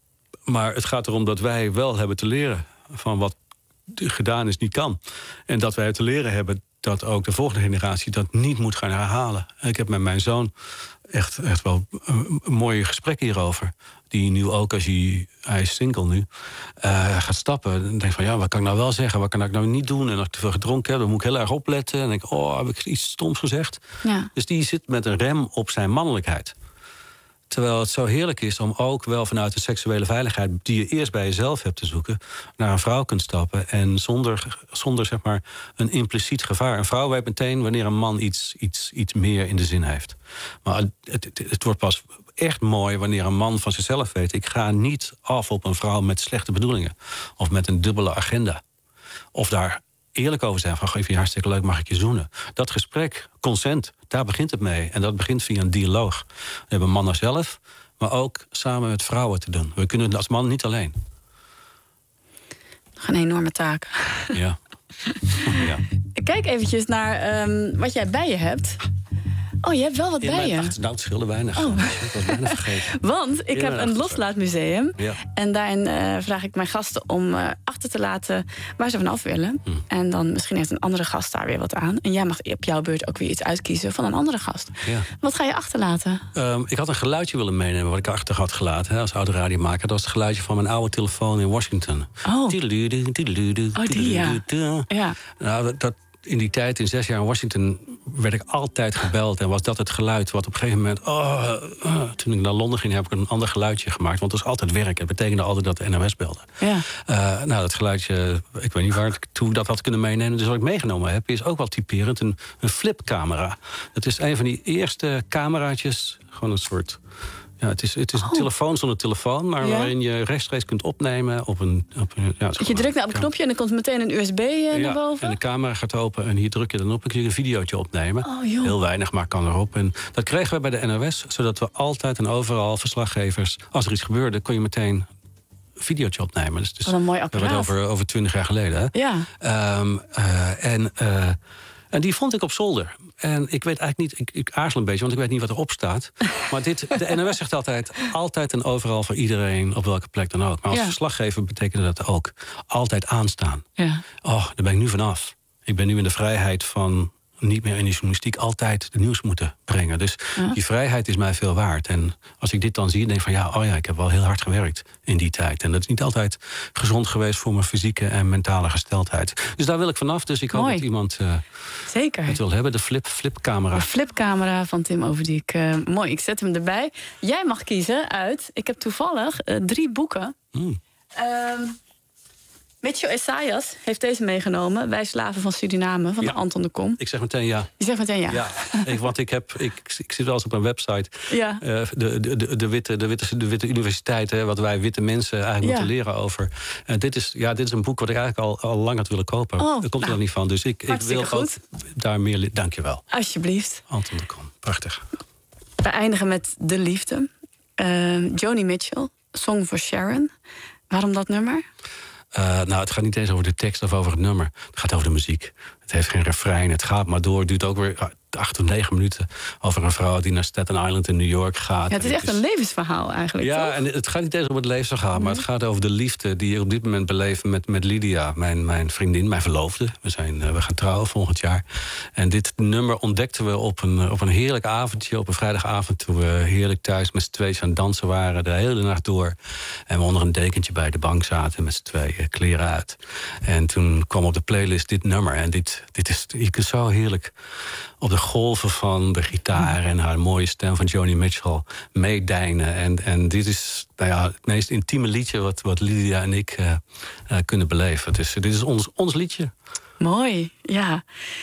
[SPEAKER 3] maar het gaat erom dat wij wel hebben te leren... van wat gedaan is niet kan. En dat wij te leren hebben dat ook de volgende generatie... dat niet moet gaan herhalen. Ik heb met mijn zoon echt, echt wel een, een mooie gesprek hierover. Die nu ook, als hij, hij is single nu, uh, gaat stappen. En denkt van, ja, wat kan ik nou wel zeggen? Wat kan ik nou niet doen? En als ik te veel gedronken heb, dan moet ik heel erg opletten. En denk ik, oh, heb ik iets stoms gezegd? Ja. Dus die zit met een rem op zijn mannelijkheid. Terwijl het zo heerlijk is om ook wel vanuit de seksuele veiligheid... die je eerst bij jezelf hebt te zoeken, naar een vrouw kunt stappen... en zonder, zonder zeg maar, een impliciet gevaar. Een vrouw weet meteen wanneer een man iets, iets, iets meer in de zin heeft. Maar het, het, het wordt pas echt mooi wanneer een man van zichzelf weet... ik ga niet af op een vrouw met slechte bedoelingen. Of met een dubbele agenda. Of daar eerlijk over zijn. Van, vind je hartstikke leuk, mag ik je zoenen? Dat gesprek, consent, daar begint het mee. En dat begint via een dialoog. We hebben mannen zelf, maar ook samen met vrouwen te doen. We kunnen het als man niet alleen.
[SPEAKER 4] Een enorme taak.
[SPEAKER 3] Ja. ja.
[SPEAKER 4] Kijk eventjes naar um, wat jij bij je hebt. Oh, je hebt wel wat
[SPEAKER 3] ja,
[SPEAKER 4] bij je.
[SPEAKER 3] Ach, nou, het scheelde weinig.
[SPEAKER 4] Oh.
[SPEAKER 3] Ik was bijna vergeten.
[SPEAKER 4] Want ik heb een loslaatmuseum.
[SPEAKER 3] Ja.
[SPEAKER 4] En daarin uh, vraag ik mijn gasten om uh, achter te laten waar ze vanaf willen. Hmm. En dan misschien heeft een andere gast daar weer wat aan. En jij mag op jouw beurt ook weer iets uitkiezen van een andere gast. Ja. Wat ga je achterlaten?
[SPEAKER 3] Um, ik had een geluidje willen meenemen wat ik achter had gelaten hè, als oude radiomaker. Dat was het geluidje van mijn oude telefoon in Washington.
[SPEAKER 4] Oh, oh die ja. ja.
[SPEAKER 3] Nou, dat... dat in die tijd, in zes jaar in Washington, werd ik altijd gebeld. En was dat het geluid wat op een gegeven moment... Oh, uh, toen ik naar Londen ging, heb ik een ander geluidje gemaakt. Want het was altijd werk. Het betekende altijd dat de N O S belde.
[SPEAKER 4] Ja.
[SPEAKER 3] Uh, nou, dat geluidje, ik weet niet waar ik toen dat had kunnen meenemen. Dus wat ik meegenomen heb, is ook wel typerend een, een flipcamera. Het is een van die eerste cameraatjes, gewoon een soort... Ja, het is, het is een oh. telefoon zonder telefoon, maar ja. waarin je rechtstreeks kunt opnemen op een... Op een ja,
[SPEAKER 4] je drukt nou op een knopje en dan komt meteen een U S B uh,
[SPEAKER 3] ja,
[SPEAKER 4] naar boven.
[SPEAKER 3] En de camera gaat open en hier druk je dan op en kun je een videootje opnemen.
[SPEAKER 4] Oh,
[SPEAKER 3] heel weinig, maar kan erop. En dat kregen we bij de N O S, zodat we altijd en overal verslaggevers... als er iets gebeurde, kon je meteen een videootje opnemen. Dus, dus
[SPEAKER 4] Wat een mooi apparaat.
[SPEAKER 3] Dat was over, over twintig jaar geleden. Hè?
[SPEAKER 4] Ja.
[SPEAKER 3] Um, uh, en, uh, en die vond ik op zolder. En ik weet eigenlijk niet, ik, ik aarzel een beetje, want ik weet niet wat erop staat. Maar dit, de N O S zegt altijd, altijd en overal voor iedereen, op welke plek dan ook. Maar als ja. verslaggever betekende dat ook altijd aanstaan.
[SPEAKER 4] Ja.
[SPEAKER 3] Oh, daar ben ik nu vanaf. Ik ben nu in de vrijheid van niet meer in de journalistiek altijd de nieuws moeten brengen. Dus ja. die vrijheid is mij veel waard. En als ik dit dan zie, denk ik van ja, oh ja, ik heb wel heel hard gewerkt in die tijd. En dat is niet altijd gezond geweest voor mijn fysieke en mentale gesteldheid. Dus daar wil ik vanaf. Dus ik hoop
[SPEAKER 4] Mooi.
[SPEAKER 3] dat iemand uh,
[SPEAKER 4] Zeker.
[SPEAKER 3] het wil hebben. De flip, flipcamera.
[SPEAKER 4] De flipcamera van Tim Overdiek. Uh, mooi, ik zet hem erbij. Jij mag kiezen uit, ik heb toevallig uh, drie boeken.
[SPEAKER 3] Mm.
[SPEAKER 4] Um, Mitchell Esaias heeft deze meegenomen. Wij slaven van Suriname, van
[SPEAKER 3] ja.
[SPEAKER 4] de Anton de Kom.
[SPEAKER 3] Ik zeg meteen ja.
[SPEAKER 4] Je zegt meteen ja.
[SPEAKER 3] ja ik, want ik, heb, ik, ik zit wel eens op een website.
[SPEAKER 4] Ja.
[SPEAKER 3] Uh, de, de, de, de, witte, de, witte, de witte universiteit, hè, wat wij witte mensen eigenlijk ja. moeten leren over. En dit is, ja, dit is een boek wat ik eigenlijk al, al lang had willen kopen.
[SPEAKER 4] Oh,
[SPEAKER 3] Daar komt er
[SPEAKER 4] nou,
[SPEAKER 3] nog niet van. Dus ik, ik wil
[SPEAKER 4] goed.
[SPEAKER 3] ook daar meer... Dank je wel.
[SPEAKER 4] Alsjeblieft.
[SPEAKER 3] Anton de Kom. Prachtig.
[SPEAKER 4] We eindigen met De Liefde. Uh, Joni Mitchell, Song for Sharon. Waarom dat nummer?
[SPEAKER 3] Uh, nou, het gaat niet eens over de tekst of over het nummer. Het gaat over de muziek. Het heeft geen refrein. Het gaat maar door. Het duurt ook weer acht of negen minuten over een vrouw die naar Staten Island in New York gaat.
[SPEAKER 4] Ja, het is echt het is... een levensverhaal eigenlijk.
[SPEAKER 3] Ja,
[SPEAKER 4] toch?
[SPEAKER 3] en het gaat niet eens om het levensverhaal, mm-hmm. maar het gaat over de liefde die je op dit moment beleeft met, met Lydia, mijn, mijn vriendin, mijn verloofde. We, zijn, uh, we gaan trouwen volgend jaar. En dit nummer ontdekten we op een, op een heerlijk avondje, op een vrijdagavond, toen we heerlijk thuis met z'n tweeën aan het dansen waren, de hele nacht door. En we onder een dekentje bij de bank zaten met z'n tweeën, kleren uit. En toen kwam op de playlist dit nummer. En dit, dit is, je kunt zo heerlijk op de golven van de gitaar en haar mooie stem van Joni Mitchell meedijnen. En, en dit is nou ja, het meest intieme liedje wat, wat Lydia en ik uh, uh, kunnen beleven. Dus dit is ons, ons liedje.
[SPEAKER 4] Mooi, ja.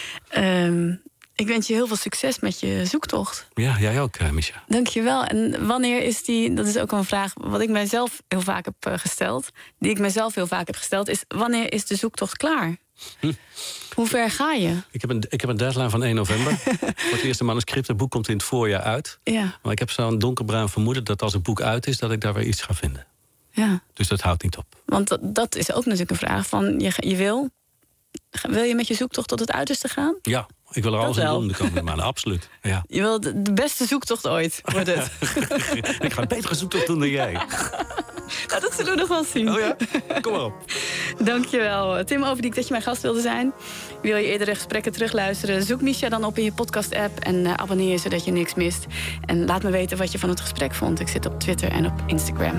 [SPEAKER 4] Um, ik wens je heel veel succes met je zoektocht.
[SPEAKER 3] Ja, jij ook, uh, Misha.
[SPEAKER 4] Dank je wel. En wanneer is die, dat is ook een vraag wat ik mijzelf heel vaak heb uh, gesteld, die ik mijzelf heel vaak heb gesteld, is wanneer is de zoektocht klaar? Hm. Hoe ver ga je?
[SPEAKER 3] Ik heb een, ik heb een deadline van één november. Voor het eerste manuscript. Het boek komt in het voorjaar uit.
[SPEAKER 4] Ja.
[SPEAKER 3] Maar ik heb zo'n donkerbruin vermoeden dat als het boek uit is, dat ik daar weer iets ga vinden.
[SPEAKER 4] Ja.
[SPEAKER 3] Dus dat houdt niet op.
[SPEAKER 4] Want dat, dat is ook natuurlijk een vraag van, je, je wil... Wil je met je zoektocht tot het uiterste gaan?
[SPEAKER 3] Ja, ik wil er alles aan doen de komende maanden, absoluut. Ja.
[SPEAKER 4] Je wil de, de beste zoektocht ooit, wordt het.
[SPEAKER 3] Ik ga een betere zoektocht doen dan jij.
[SPEAKER 4] Nou, dat zullen we nog wel zien.
[SPEAKER 3] Oh ja? Kom maar op.
[SPEAKER 4] Dankjewel, Tim Overdiek, dat je mijn gast wilde zijn. Wil je eerdere gesprekken terugluisteren? Zoek Misha dan op in je podcast-app en uh, abonneer je zodat je niks mist. En laat me weten wat je van het gesprek vond. Ik zit op Twitter en op Instagram.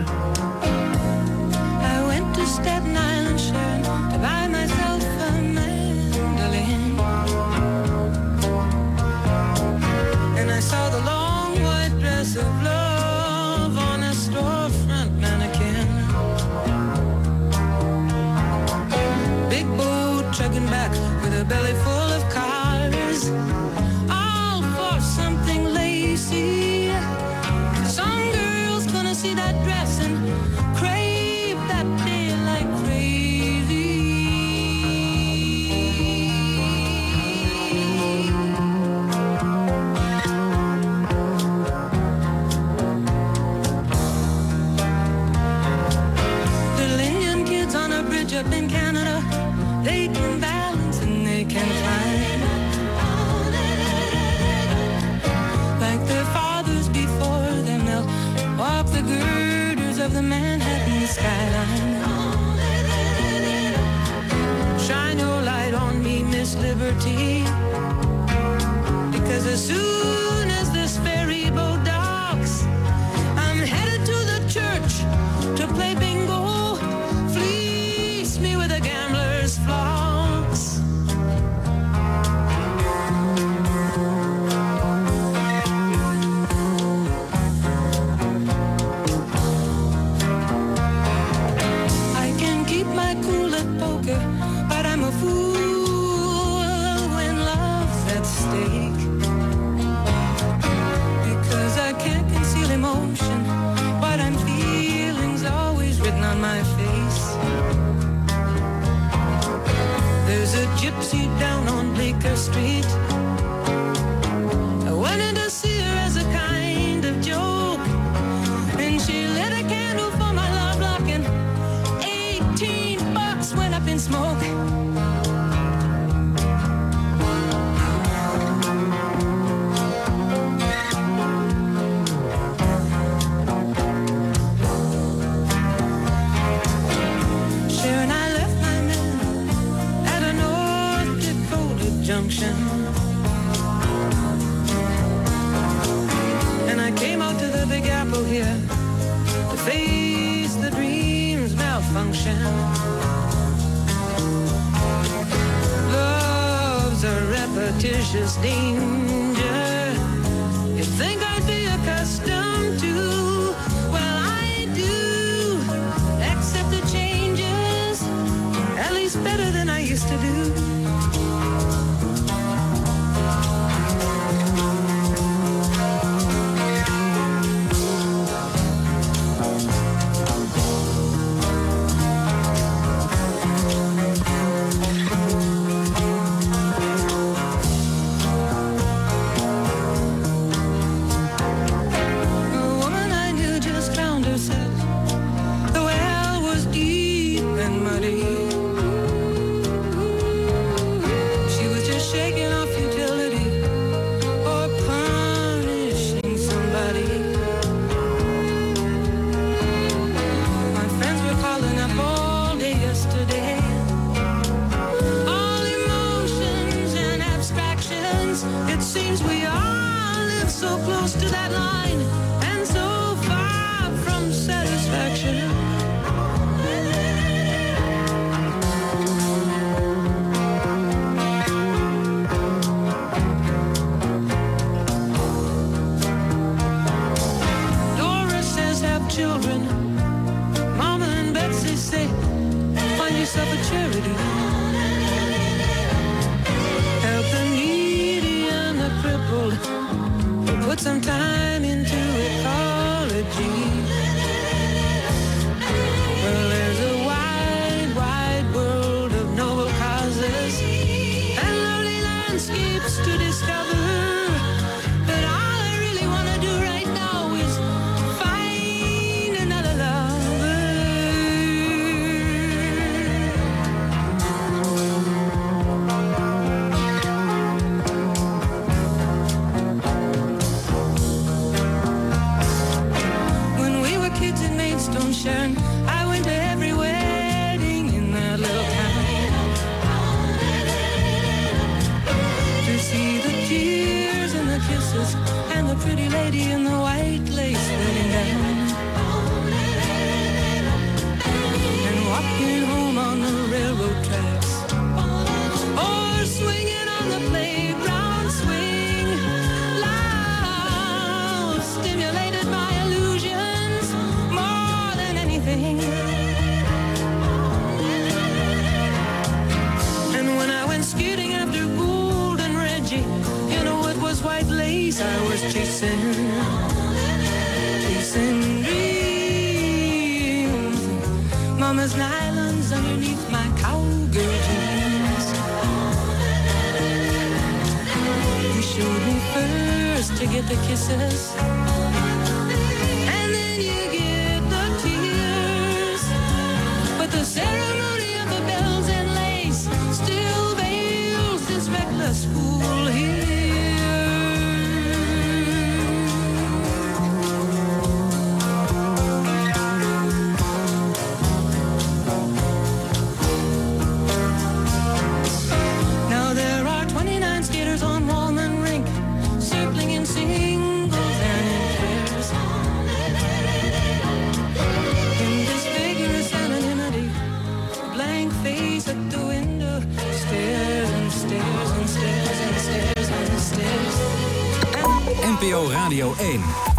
[SPEAKER 11] I went to Staten Island, Sharon, to buy myself a mandolin. And I saw the long white dress of love on a storefront mannequin. Big boat chugging back with a belly full of cars, all for something lacy. Some girl's gonna see that dress and crave that day like crazy. up in Canada, they can balance and they can climb. Like their fathers before them, they'll walk the girders of the Manhattan skyline. Shine your light on me, Miss Liberty, because as soon as this ferry boat docks, I'm headed to the church to play bingo. Fleece me with a gambler's flocks. I can keep my cool at poker, but I'm a fool when love's at stake. Because I can't conceal emotion, what I'm feeling's always written on my face. There's a gypsy down on Bleecker Street. I wanted to see her as a kind of joke, and she lit a candle for my love lock, and eighteen bucks went up in smoke. Sharon, I left my man at a North Dakota junction, and I came out to the Big Apple here to face the dream's malfunction. Love's a repetitious danger. You'd think I'd be accustomed to, well, I do accept the changes, at least better than I used to do. A woman I knew just found herself. The well was deep and muddy. She was just shaking off futility or punishing somebody. My friends were calling up all day yesterday. All emotions and abstractions. It seems we all live so close to that line and so far from satisfaction. Doris says have children. Mama and Betsy say find yourself a charity. Help the needy and the crippled. Put some time into ecology. Well, there's a wide, wide world of noble causes and lovely landscapes to discover. But all I really want to do right now is find another lover. When we were kids in Maidstone, Sharon, I went to every wedding in that little town to see the tears and the kisses and the pretty lady in the white lace letting down. And walking home on the railroad tracks, or swinging on the playground swing. Love stimulated my illusions more than anything. And when I went skating after Gould and Reggie, you know it was white lace I was chasing. Chasing dreams. Mama's nylons underneath my cowgirl jeans. You showed me first to get the kisses, and then you get the tears. But the ceremony of
[SPEAKER 2] O Radio één.